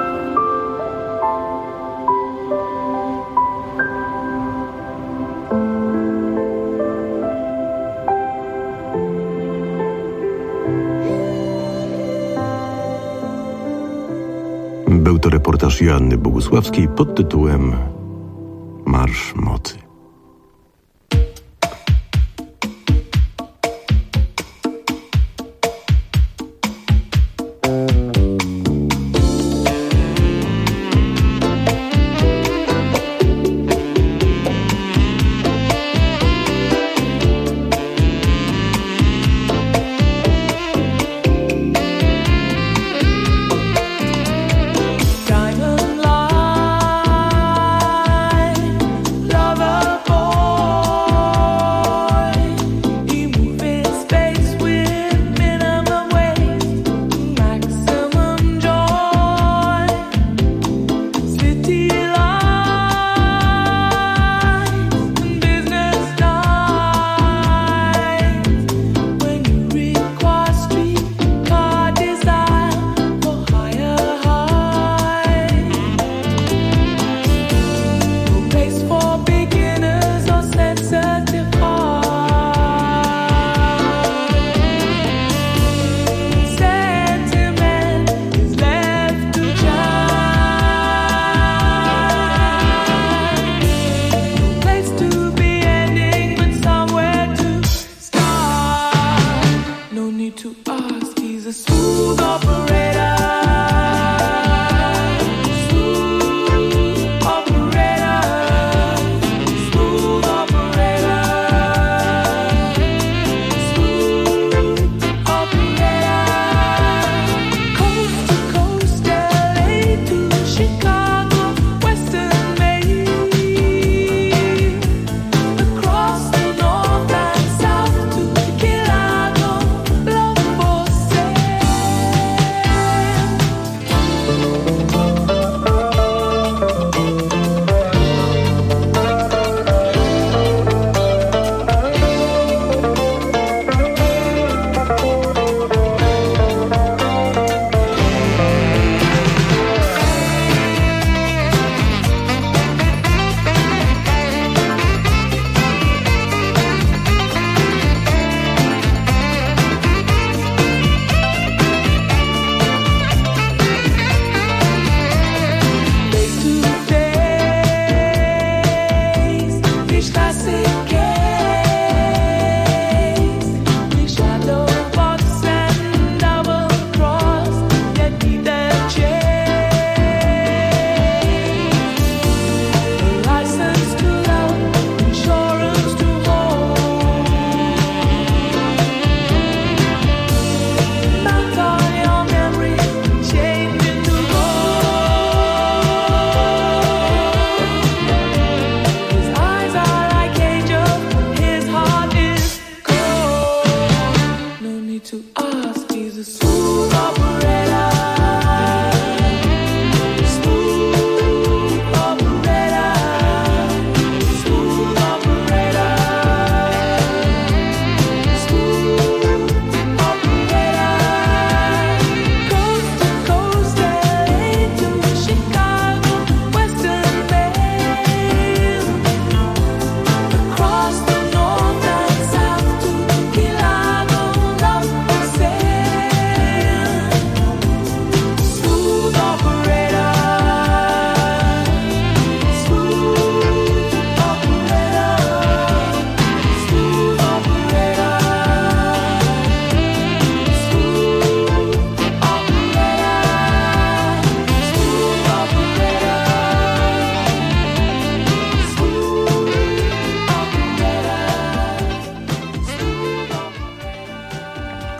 Był to reportaż Joanny Bogusławskiej pod tytułem Marsz Mocy. Diamond line, lover.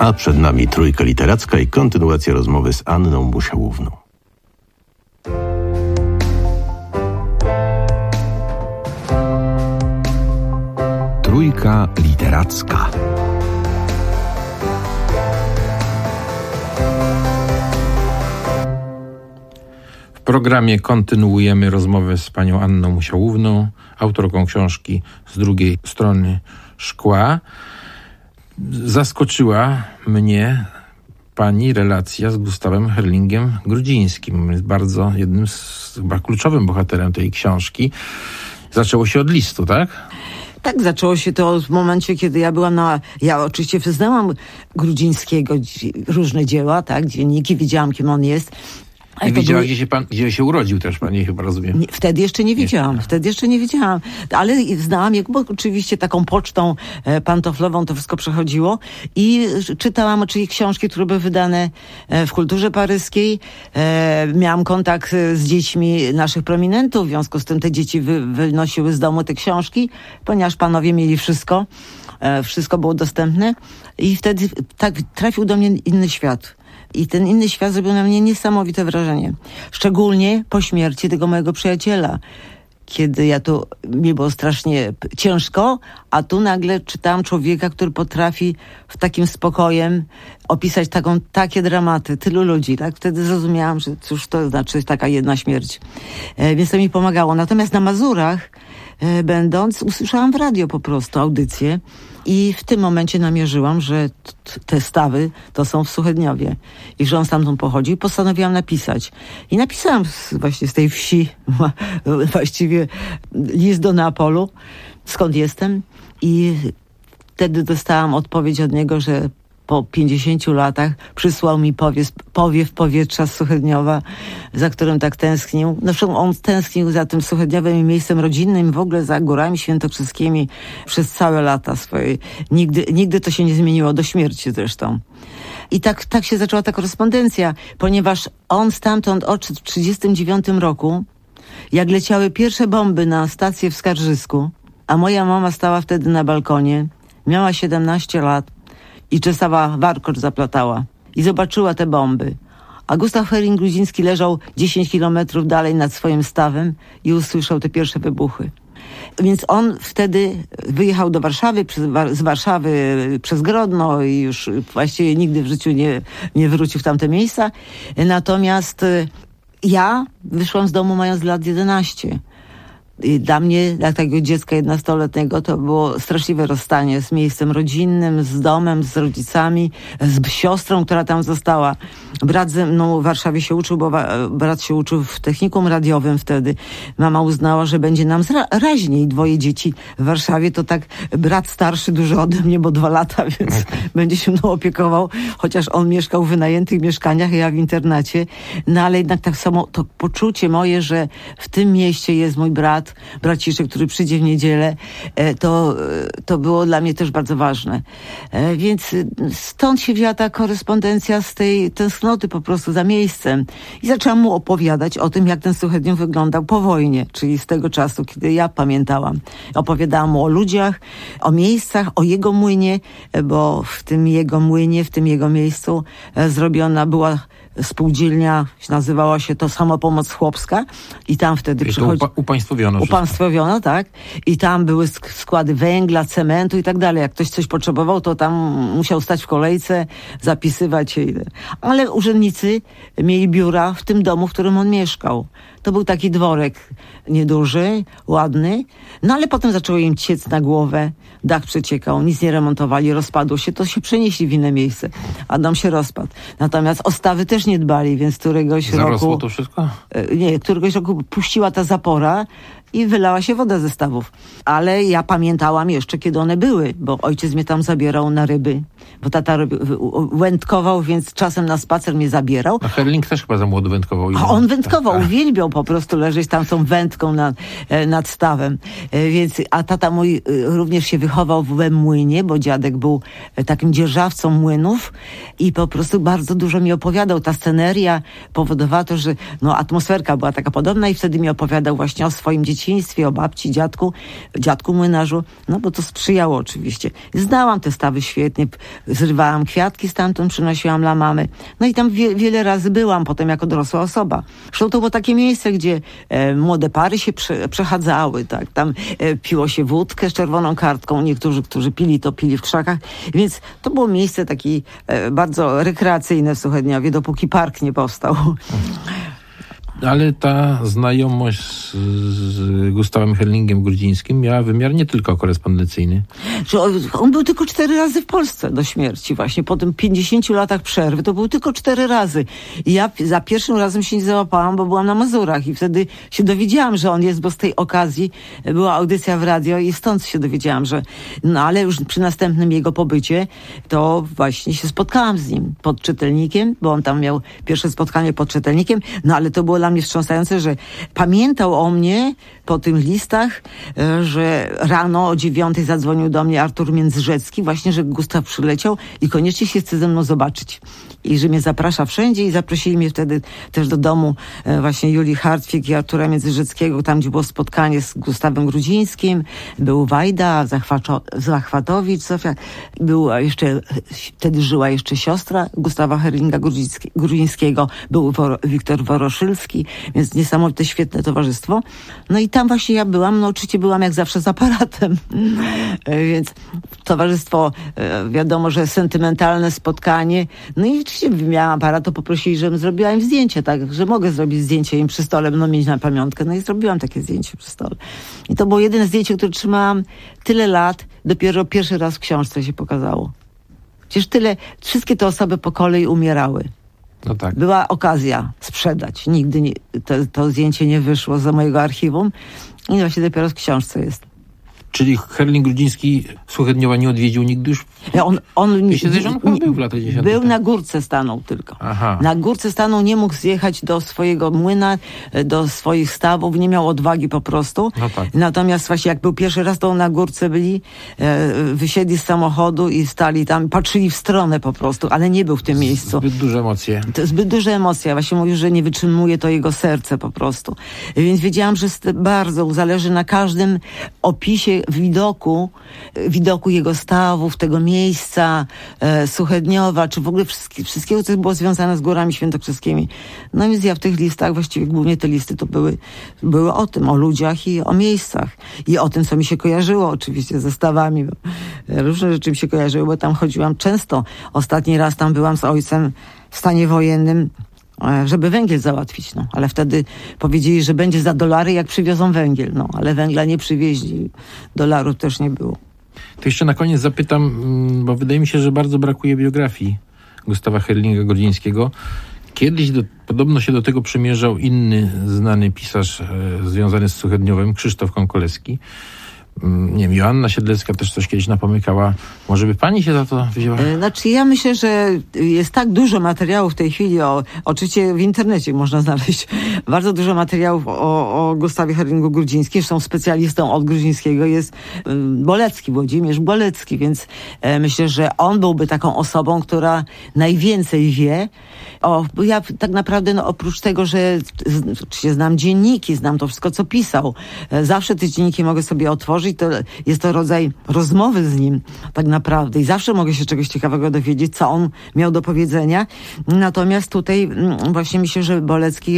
A przed nami Trójka Literacka i kontynuacja rozmowy z Anną Musiałówną. Trójka Literacka. W programie kontynuujemy rozmowę z panią Anną Musiałówną, autorką książki Z drugiej strony szkła. Zaskoczyła mnie pani relacja z Gustawem Herlingiem-Grudzińskim. Jest bardzo jednym z chyba kluczowym bohaterem tej książki. Zaczęło się od listu, tak? Tak, zaczęło się to w momencie, kiedy ja byłam Ja oczywiście wyznałam Grudzińskiego różne dzieła, tak, dzienniki, wiedziałam, kim on jest. I wiedziała, gdzie się urodził też pani, chyba rozumiem. Wtedy jeszcze nie wiedziałam. Ale znałam jego, bo oczywiście taką pocztą pantoflową to wszystko przechodziło i czytałam oczywiście książki, które były wydane w kulturze paryskiej. Miałam kontakt z dziećmi naszych prominentów, w związku z tym te dzieci wynosiły z domu te książki, ponieważ panowie mieli wszystko. Wszystko było dostępne i wtedy tak trafił do mnie inny świat. I ten inny świat zrobił na mnie niesamowite wrażenie. Szczególnie po śmierci tego mojego przyjaciela. Kiedy mi było strasznie ciężko, a tu nagle czytałam człowieka, który potrafi w takim spokojem opisać takie dramaty, tylu ludzi. Tak? Wtedy zrozumiałam, że cóż to znaczy taka jedna śmierć. Więc to mi pomagało. Natomiast na Mazurach będąc, usłyszałam w radio po prostu audycję i w tym momencie namierzyłam, że te stawy to są w Suchedniowie i że on stamtąd pochodzi. Postanowiłam napisać. I napisałam właśnie z tej wsi właściwie list do Neapolu, skąd jestem. I wtedy dostałam odpowiedź od niego, że po 50 latach przysłał mi powiew powietrza z Suchedniowa, za którym tak tęsknił. Zresztą on tęsknił za tym Suchedniowym miejscem rodzinnym, w ogóle za Górami Świętokrzyskimi przez całe lata swojej. Nigdy to się nie zmieniło, do śmierci zresztą. I tak się zaczęła ta korespondencja, ponieważ on stamtąd odszedł w 1939 roku, jak leciały pierwsze bomby na stację w Skarżysku, a moja mama stała wtedy na balkonie, miała 17 lat, i czesała warkocz zaplatała. I zobaczyła te bomby. A Gustaw Herling-Grudziński leżał 10 kilometrów dalej nad swoim stawem i usłyszał te pierwsze wybuchy. Więc on wtedy wyjechał do Warszawy, z Warszawy przez Grodno i już właściwie nigdy w życiu nie wrócił w tamte miejsca. Natomiast ja wyszłam z domu mając lat 11. I dla mnie, dla tego dziecka 11-letniego, to było straszliwe rozstanie z miejscem rodzinnym, z domem, z rodzicami, z siostrą, która tam została. Brat ze mną w Warszawie się uczył, bo brat się uczył w technikum radiowym wtedy. Mama uznała, że będzie nam raźniej. 2 dzieci w Warszawie, to tak brat starszy dużo ode mnie, bo 2 lata, więc będzie się mną opiekował, chociaż on mieszkał w wynajętych mieszkaniach, ja w internacie. No ale jednak tak samo to poczucie moje, że w tym mieście jest mój braciszek, który przyjdzie w niedzielę, to było dla mnie też bardzo ważne. Więc stąd się wzięła ta korespondencja z tej tęsknoty po prostu za miejscem. I zaczęłam mu opowiadać o tym, jak ten Suchedniów wyglądał po wojnie, czyli z tego czasu, kiedy ja pamiętałam. Opowiadałam mu o ludziach, o miejscach, o jego młynie, bo w tym jego młynie, w tym jego miejscu zrobiona była spółdzielnia, nazywała się to Samopomoc Chłopska i tam wtedy upaństwowiono, tak. I tam były składy węgla, cementu i tak dalej. Jak ktoś coś potrzebował, to tam musiał stać w kolejce, zapisywać się. Ale urzędnicy mieli biura w tym domu, w którym on mieszkał. To był taki dworek nieduży, ładny, no ale potem zaczęło im ciec na głowę, dach przeciekał, nic nie remontowali, rozpadło się, to się przenieśli w inne miejsce, a dom się rozpadł. Natomiast o stawy też nie dbali, więc któregoś Zarosło roku... to wszystko? Nie, któregoś roku puściła ta zapora i wylała się woda ze stawów. Ale ja pamiętałam jeszcze, kiedy one były, bo ojciec mnie tam zabierał na ryby, bo tata wędkował, więc czasem na spacer mnie zabierał. A Herling też chyba za młodo wędkował. A on wędkował, uwielbiał po prostu leżeć tam tą wędką nad stawem. A tata mój również się wychował w młynie, bo dziadek był takim dzierżawcą młynów i po prostu bardzo dużo mi opowiadał. Ta sceneria powodowała to, że atmosferka była taka podobna i wtedy mi opowiadał właśnie o swoim dzieciństwie, o babci, dziadku młynarzu, bo to sprzyjało oczywiście. Znałam te stawy świetnie, zrywałam kwiatki stamtąd, przynosiłam dla mamy. No i tam wiele razy byłam potem jako dorosła osoba. Zresztą to było takie miejsce, gdzie młode pary się przechadzały, tak. Tam piło się wódkę z czerwoną kartką. Niektórzy, którzy pili, to pili w krzakach. Więc to było miejsce takie bardzo rekreacyjne w Suchedniowie, dopóki park nie powstał. Ale ta znajomość z Gustawem Herlingiem Grudzińskim miała wymiar nie tylko korespondencyjny. Że on był tylko 4 razy w Polsce do śmierci właśnie. Po tym 50 latach przerwy to był tylko 4 razy. I ja za pierwszym razem się nie załapałam, bo byłam na Mazurach i wtedy się dowiedziałam, że on jest, bo z tej okazji była audycja w radio i stąd się dowiedziałam, że no ale już przy następnym jego pobycie to właśnie się spotkałam z nim pod Czytelnikiem, bo on tam miał pierwsze spotkanie pod Czytelnikiem, no ale to było dla mnie wstrząsające, że pamiętał o mnie po tych listach, że rano o 9:00 zadzwonił do mnie Artur Międzyrzecki, właśnie, że Gustaw przyleciał i koniecznie się chce ze mną zobaczyć. I że mnie zaprasza wszędzie i zaprosili mnie wtedy też do domu właśnie Julii Hartwig i Artura Międzyrzeckiego, tam gdzie było spotkanie z Gustawem Grudzińskim. Był Wajda, Zachwatowicz, Zofia. Wtedy żyła jeszcze siostra Gustawa Herlinga Grudzińskiego. Był Wiktor Woroszylski, więc niesamowite, świetne towarzystwo. No i tam właśnie ja byłam, no oczywiście byłam jak zawsze z aparatem. Więc towarzystwo, wiadomo, że sentymentalne spotkanie. No i oczywiście miałam aparat, to poprosili, żebym zrobiła im zdjęcie, tak, że mogę zrobić zdjęcie im przy stole, będą mieć na pamiątkę. No i zrobiłam takie zdjęcie przy stole. I to było jedyne zdjęcie, które trzymałam tyle lat, dopiero pierwszy raz w książce się pokazało. Przecież wszystkie te osoby po kolei umierały. No tak. Była okazja sprzedać. Nigdy to zdjęcie nie wyszło za mojego archiwum i właśnie dopiero w książce jest. Czyli Herling Grudziński Suchedniowa nie odwiedził nigdy już? Był w latach 10. Był na górce, stanął tylko. Aha. Na górce stanął, nie mógł zjechać do swojego młyna, do swoich stawów, nie miał odwagi po prostu. No tak. Natomiast właśnie jak był pierwszy raz, to na górce byli, wysiedli z samochodu i stali tam, patrzyli w stronę po prostu, ale nie był w tym miejscu. Zbyt duże emocje. To zbyt duże emocje. Właśnie mówił, że nie wytrzymuje to jego serce po prostu. Więc wiedziałam, że bardzo zależy na każdym opisie widoku jego stawów, tego miejsca, Suchedniowa, czy w ogóle wszystkiego, co było związane z Górami Świętokrzyskimi. No więc ja w tych listach, właściwie głównie te listy to były o tym, o ludziach i o miejscach. I o tym, co mi się kojarzyło oczywiście ze stawami. Różne rzeczy mi się kojarzyły, bo tam chodziłam często. Ostatni raz tam byłam z ojcem w stanie wojennym, żeby węgiel załatwić, no. Ale wtedy powiedzieli, że będzie za $, jak przywiozą węgiel, no. Ale węgla nie przywieźli, dolarów też nie było. To jeszcze na koniec zapytam, bo wydaje mi się, że bardzo brakuje biografii Gustawa Herlinga Grudzińskiego. Kiedyś podobno się do tego przymierzał inny znany pisarz związany z Suchedniowem, Krzysztof Konkolewski. Nie wiem, Joanna Siedlecka też coś kiedyś napomykała. Może by pani się za to wzięła? Znaczy ja myślę, że jest tak dużo materiałów w tej chwili, oczywiście w internecie można znaleźć bardzo dużo materiałów o Gustawie Herlingu Grudzińskim. Zresztą specjalistą od Grudzińskiego jest Bolecki, Włodzimierz Bolecki, więc myślę, że on byłby taką osobą, która najwięcej wie. Ja tak naprawdę oprócz tego, że znam dzienniki, znam to wszystko, co pisał. Zawsze te dzienniki mogę sobie otworzyć. Jest to rodzaj rozmowy z nim tak naprawdę i zawsze mogę się czegoś ciekawego dowiedzieć, co on miał do powiedzenia. Natomiast tutaj właśnie myślę, że Bolecki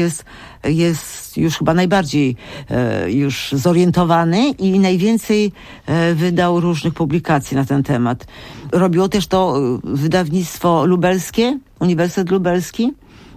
jest już chyba najbardziej już zorientowany i najwięcej wydał różnych publikacji na ten temat. Robiło też to wydawnictwo lubelskie, Uniwersytet Lubelski.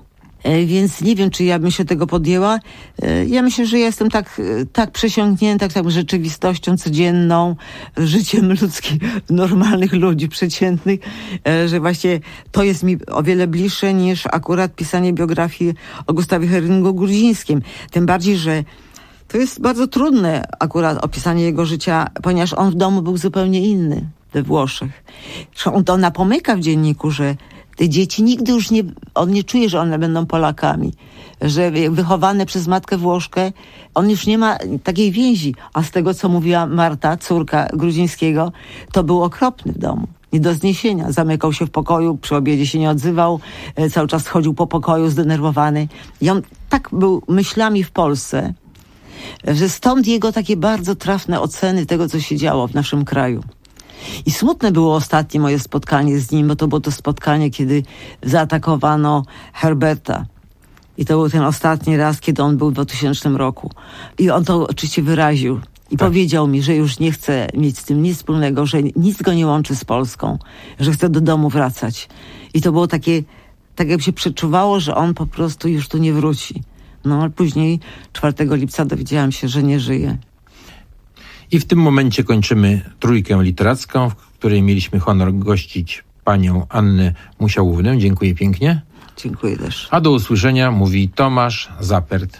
Więc nie wiem, czy ja bym się tego podjęła. Ja myślę, że ja jestem tak przesiąknięta tak rzeczywistością codzienną, życiem ludzkim, normalnych ludzi, przeciętnych, że właśnie to jest mi o wiele bliższe niż akurat pisanie biografii o Gustawie Herlingu Grudzińskim. Tym bardziej, że to jest bardzo trudne akurat opisanie jego życia, ponieważ on w domu był zupełnie inny we Włoszech. On to napomyka w dzienniku, że te dzieci nigdy już on nie czuje, że one będą Polakami, że wychowane przez matkę Włoszkę, on już nie ma takiej więzi. A z tego, co mówiła Marta, córka Grudzińskiego, to był okropny w domu. Nie do zniesienia. Zamykał się w pokoju, przy obiedzie się nie odzywał, cały czas chodził po pokoju zdenerwowany. I on tak był myślami w Polsce, że stąd jego takie bardzo trafne oceny tego, co się działo w naszym kraju. I smutne było ostatnie moje spotkanie z nim, bo to było to spotkanie, kiedy zaatakowano Herberta. I to był ten ostatni raz, kiedy on był w 2000 roku. I on to oczywiście wyraził. I powiedział mi, że już nie chce mieć z tym nic wspólnego, że nic go nie łączy z Polską, że chce do domu wracać. I to było takie, tak jakby się przeczuwało, że on po prostu już tu nie wróci. No, ale później 4 lipca dowiedziałam się, że nie żyje. I w tym momencie kończymy Trójkę Literacką, w której mieliśmy honor gościć panią Annę Musiałównę. Dziękuję pięknie. Dziękuję też. A do usłyszenia mówi Tomasz Zapert.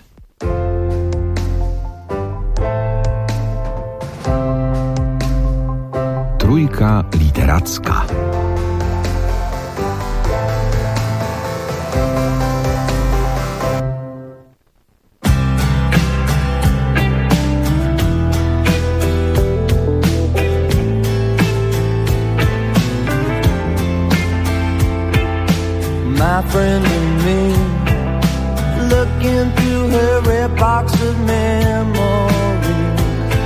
Trójka Literacka. My friend and me, looking through her red box of memories,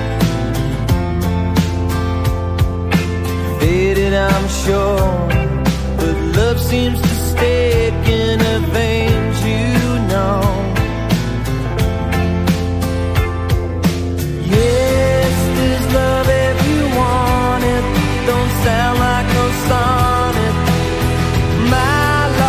faded I'm sure, but love seems to stick in her veins, you know. Yes, there's love if you want it, don't sound like no sonnet, my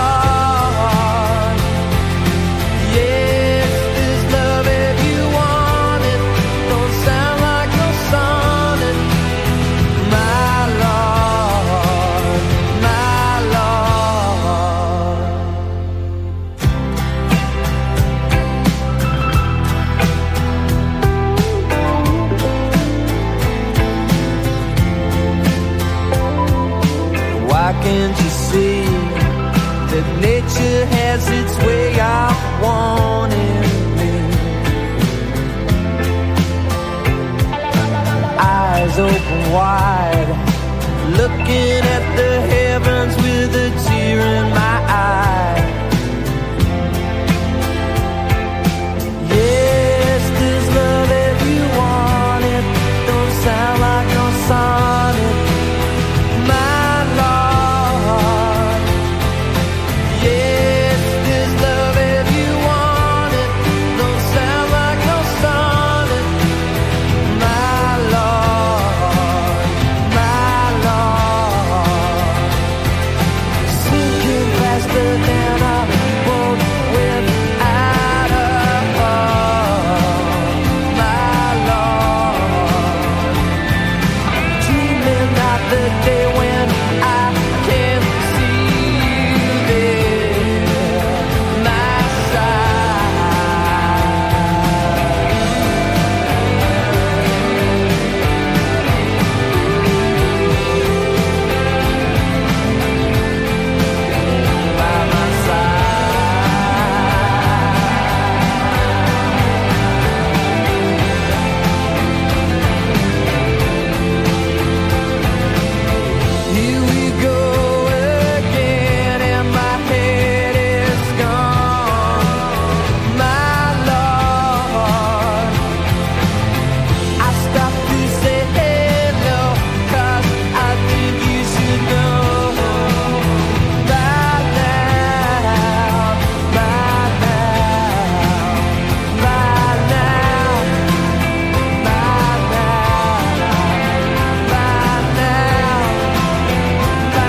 can't you see that nature has its way of wanting me? Eyes open wide, looking at the heavens with a tear in my eye. Yes, there's love if you want it, don't sound like no sonnet, my love. Yes, there's love if you want it, don't sound like no sonnet, my love, my love. Sinking faster than a boat without a hull, my love. Dreaming of the day when I can see you there, my side. By my Here we go again, and my head is gone, my Lord. I stopped to say hello, 'cause I think you should know by now, by now, by now, by now, by now.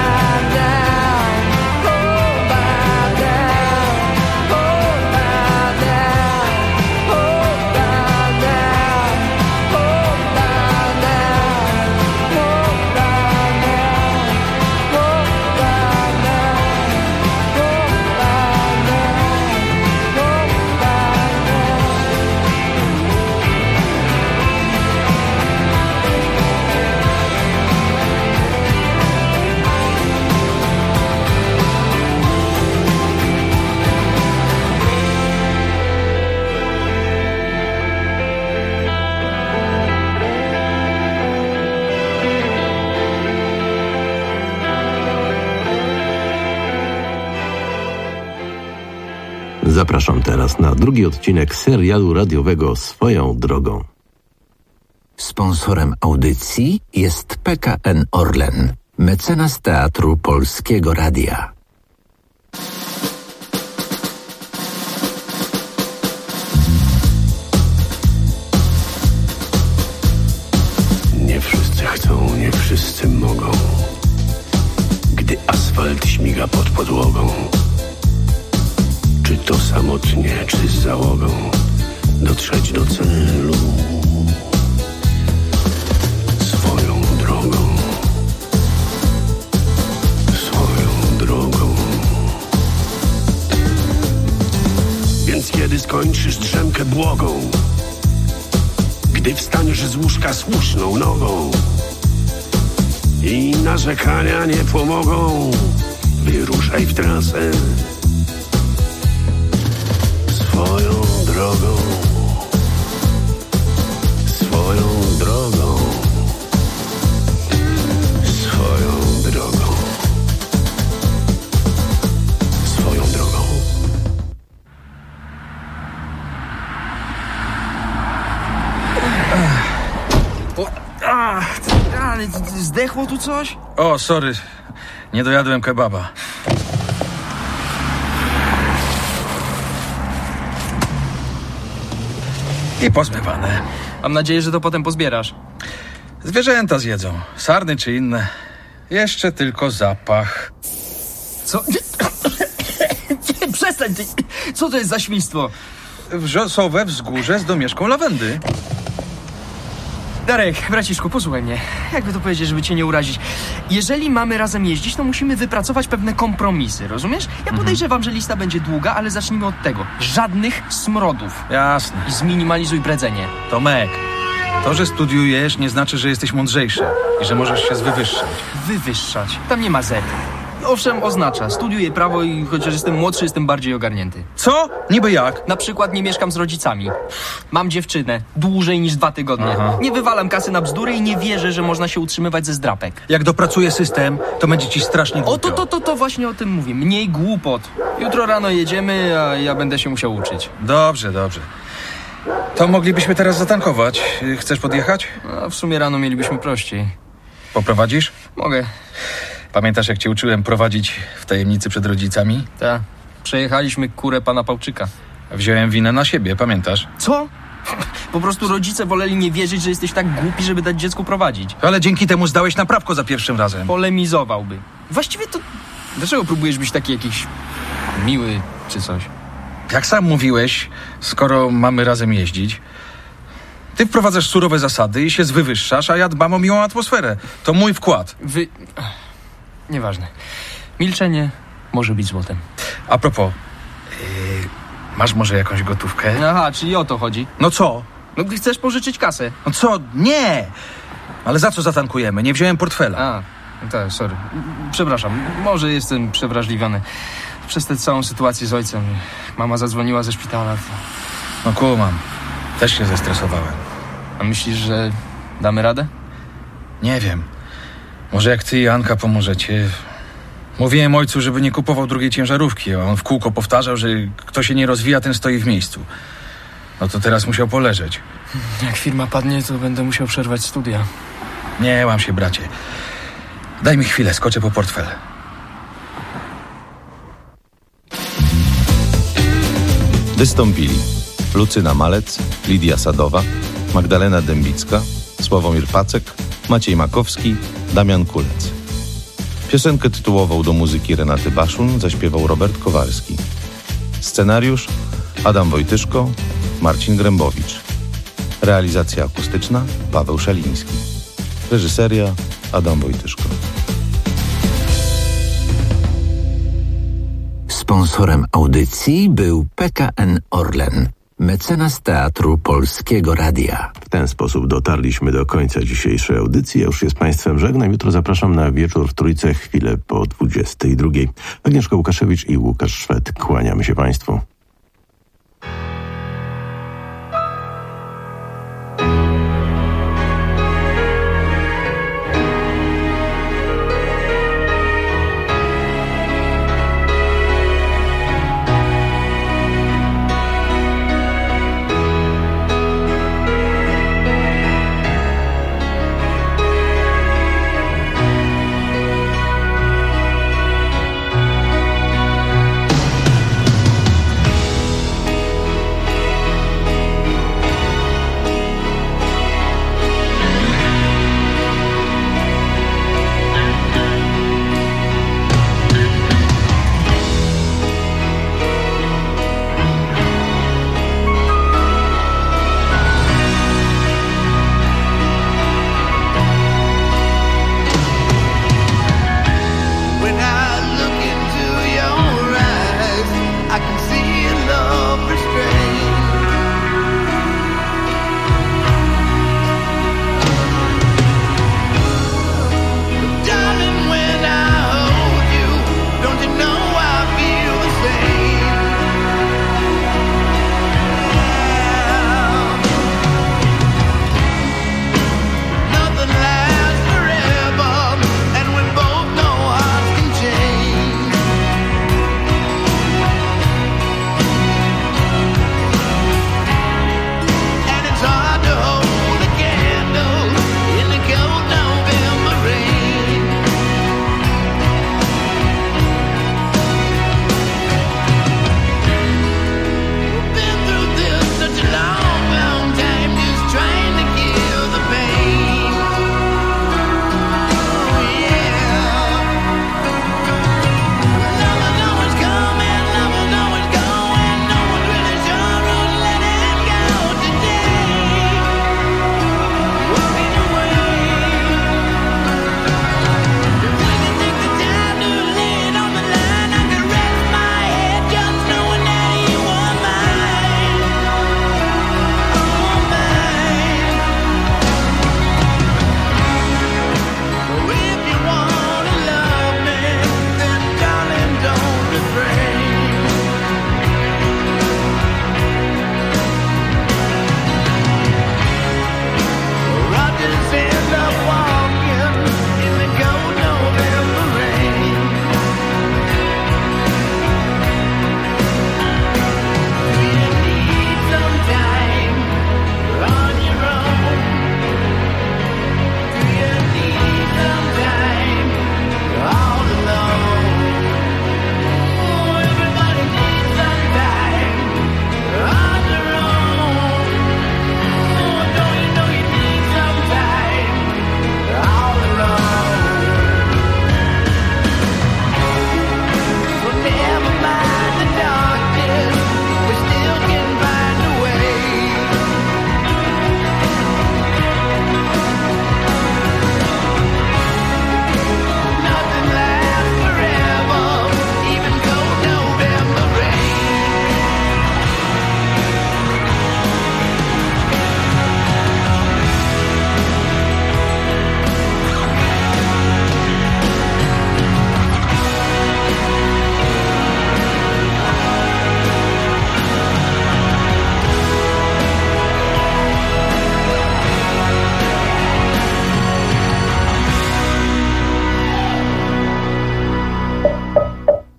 Zapraszam teraz na drugi odcinek serialu radiowego Swoją drogą. Sponsorem audycji jest PKN Orlen, mecenas Teatru Polskiego Radia. Nie wszyscy chcą, nie wszyscy mogą. Gdy asfalt śmiga pod podłogą, czy to samotnie, czy z załogą, dotrzeć do celu swoją drogą, swoją drogą. Więc kiedy skończysz drzemkę błogą, gdy wstaniesz z łóżka słuszną nogą i narzekania nie pomogą, wyruszaj w trasę swoją drogą, swoją drogą, swoją drogą, swoją drogą. Zdechło tu coś? O, sorry. Nie dojadłem kebaba. I pozmywane. Mam nadzieję, że to potem pozbierasz. Zwierzęta zjedzą. Sarny czy inne. Jeszcze tylko zapach. Co? Przestań ty! Co to jest za świństwo? Wrzosowe wzgórze z domieszką lawendy. Darek, braciszku, posłuchaj mnie. Jakby to powiedzieć, żeby cię nie urazić. Jeżeli mamy razem jeździć, to musimy wypracować pewne kompromisy, rozumiesz? Ja podejrzewam, że lista będzie długa, ale zacznijmy od tego. Żadnych smrodów. Jasne. I zminimalizuj bredzenie. Tomek, to, że studiujesz, nie znaczy, że jesteś mądrzejszy i że możesz się wywyższać. Wywyższać? Tam nie ma Z. Owszem, oznacza. Studiuję prawo i chociaż jestem młodszy, jestem bardziej ogarnięty. Co? Niby jak? Na przykład nie mieszkam z rodzicami. Mam dziewczynę. Dłużej niż 2 tygodnie. Aha. Nie wywalam kasy na bzdury i nie wierzę, że można się utrzymywać ze zdrapek. Jak dopracuje system, to będzie ci strasznie głupio. To właśnie o tym mówię. Mniej głupot. Jutro rano jedziemy, a ja będę się musiał uczyć. Dobrze. To moglibyśmy teraz zatankować. Chcesz podjechać? W sumie rano mielibyśmy prościej. Poprowadzisz? Mogę. Pamiętasz, jak cię uczyłem prowadzić w tajemnicy przed rodzicami? Tak. Przejechaliśmy kurę pana Pałczyka. Wziąłem winę na siebie, pamiętasz? Co? Po prostu rodzice woleli nie wierzyć, że jesteś tak głupi, żeby dać dziecku prowadzić. Ale dzięki temu zdałeś na prawko za pierwszym razem. Polemizowałby. Właściwie to... Dlaczego próbujesz być taki jakiś miły czy coś? Jak sam mówiłeś, skoro mamy razem jeździć, ty wprowadzasz surowe zasady i się wywyższasz, a ja dbam o miłą atmosferę. To mój wkład. Nieważne. Milczenie może być złotem. A propos, masz może jakąś gotówkę? Aha, czyli o to chodzi. No co? No chcesz pożyczyć kasę? No co? Nie! Ale za co zatankujemy? Nie wziąłem portfela. A, tak, sorry. Przepraszam, może jestem przewrażliwiony. Przez tę całą sytuację z ojcem. Mama zadzwoniła ze szpitala. No kumam. Też się zestresowałem. A myślisz, że damy radę? Nie wiem. Może jak ty i Anka pomożecie. Mówiłem ojcu, żeby nie kupował drugiej ciężarówki, a on w kółko powtarzał, że kto się nie rozwija, ten stoi w miejscu. No to teraz musiał poleżeć. Jak firma padnie, to będę musiał przerwać studia. Nie łam się, bracie. Daj mi chwilę, skoczę po portfel. Wystąpili Lucyna Malec, Lidia Sadowa, Magdalena Dębicka, Sławomir Pacek, Maciej Makowski, Damian Kulec. Piosenkę tytułową do muzyki Renaty Baszun zaśpiewał Robert Kowalski. Scenariusz Adam Wojtyszko, Marcin Grębowicz. Realizacja akustyczna Paweł Szaliński. Reżyseria Adam Wojtyszko. Sponsorem audycji był PKN Orlen, mecenas Teatru Polskiego Radia. W ten sposób dotarliśmy do końca dzisiejszej audycji. Ja już się z Państwem żegnam. Jutro zapraszam na wieczór w Trójce chwilę po 22. Agnieszka Łukaszewicz i Łukasz Szwed. Kłaniamy się Państwu.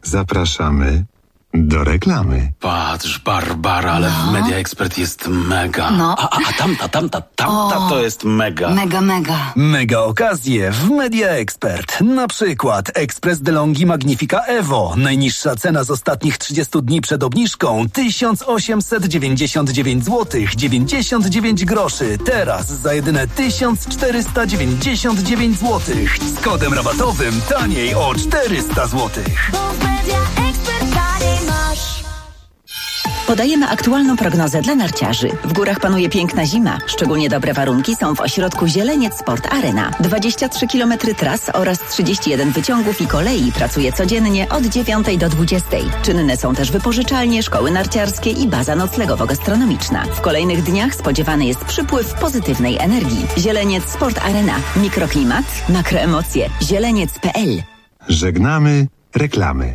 Zapraszamy do reklamy. Patrz, Barbara, ale w Media Expert jest mega. No. A tamta to jest mega. Mega. Mega okazje w Media Expert. Na przykład Express DeLonghi Magnifica Evo. Najniższa cena z ostatnich 30 dni przed obniżką 1899 zł 99 groszy. Teraz za jedyne 1499 zł. Z kodem rabatowym taniej o 400 zł. Podajemy aktualną prognozę dla narciarzy. W górach panuje piękna zima. Szczególnie dobre warunki są w ośrodku Zieleniec Sport Arena. 23 km tras oraz 31 wyciągów i kolei pracuje codziennie od 9 do 20. Czynne są też wypożyczalnie, szkoły narciarskie i baza noclegowo-gastronomiczna. W kolejnych dniach spodziewany jest przypływ pozytywnej energii. Zieleniec Sport Arena. Mikroklimat, makroemocje. Zieleniec.pl. Żegnamy reklamy.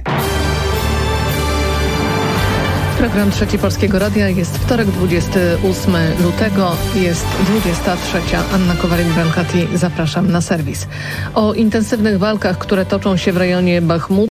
Program Trzeci Polskiego Radia. Jest wtorek, 28 lutego, jest 23. Anna Kowalin-Brankati. Zapraszam na serwis. O intensywnych walkach, które toczą się w rejonie Bachmutu.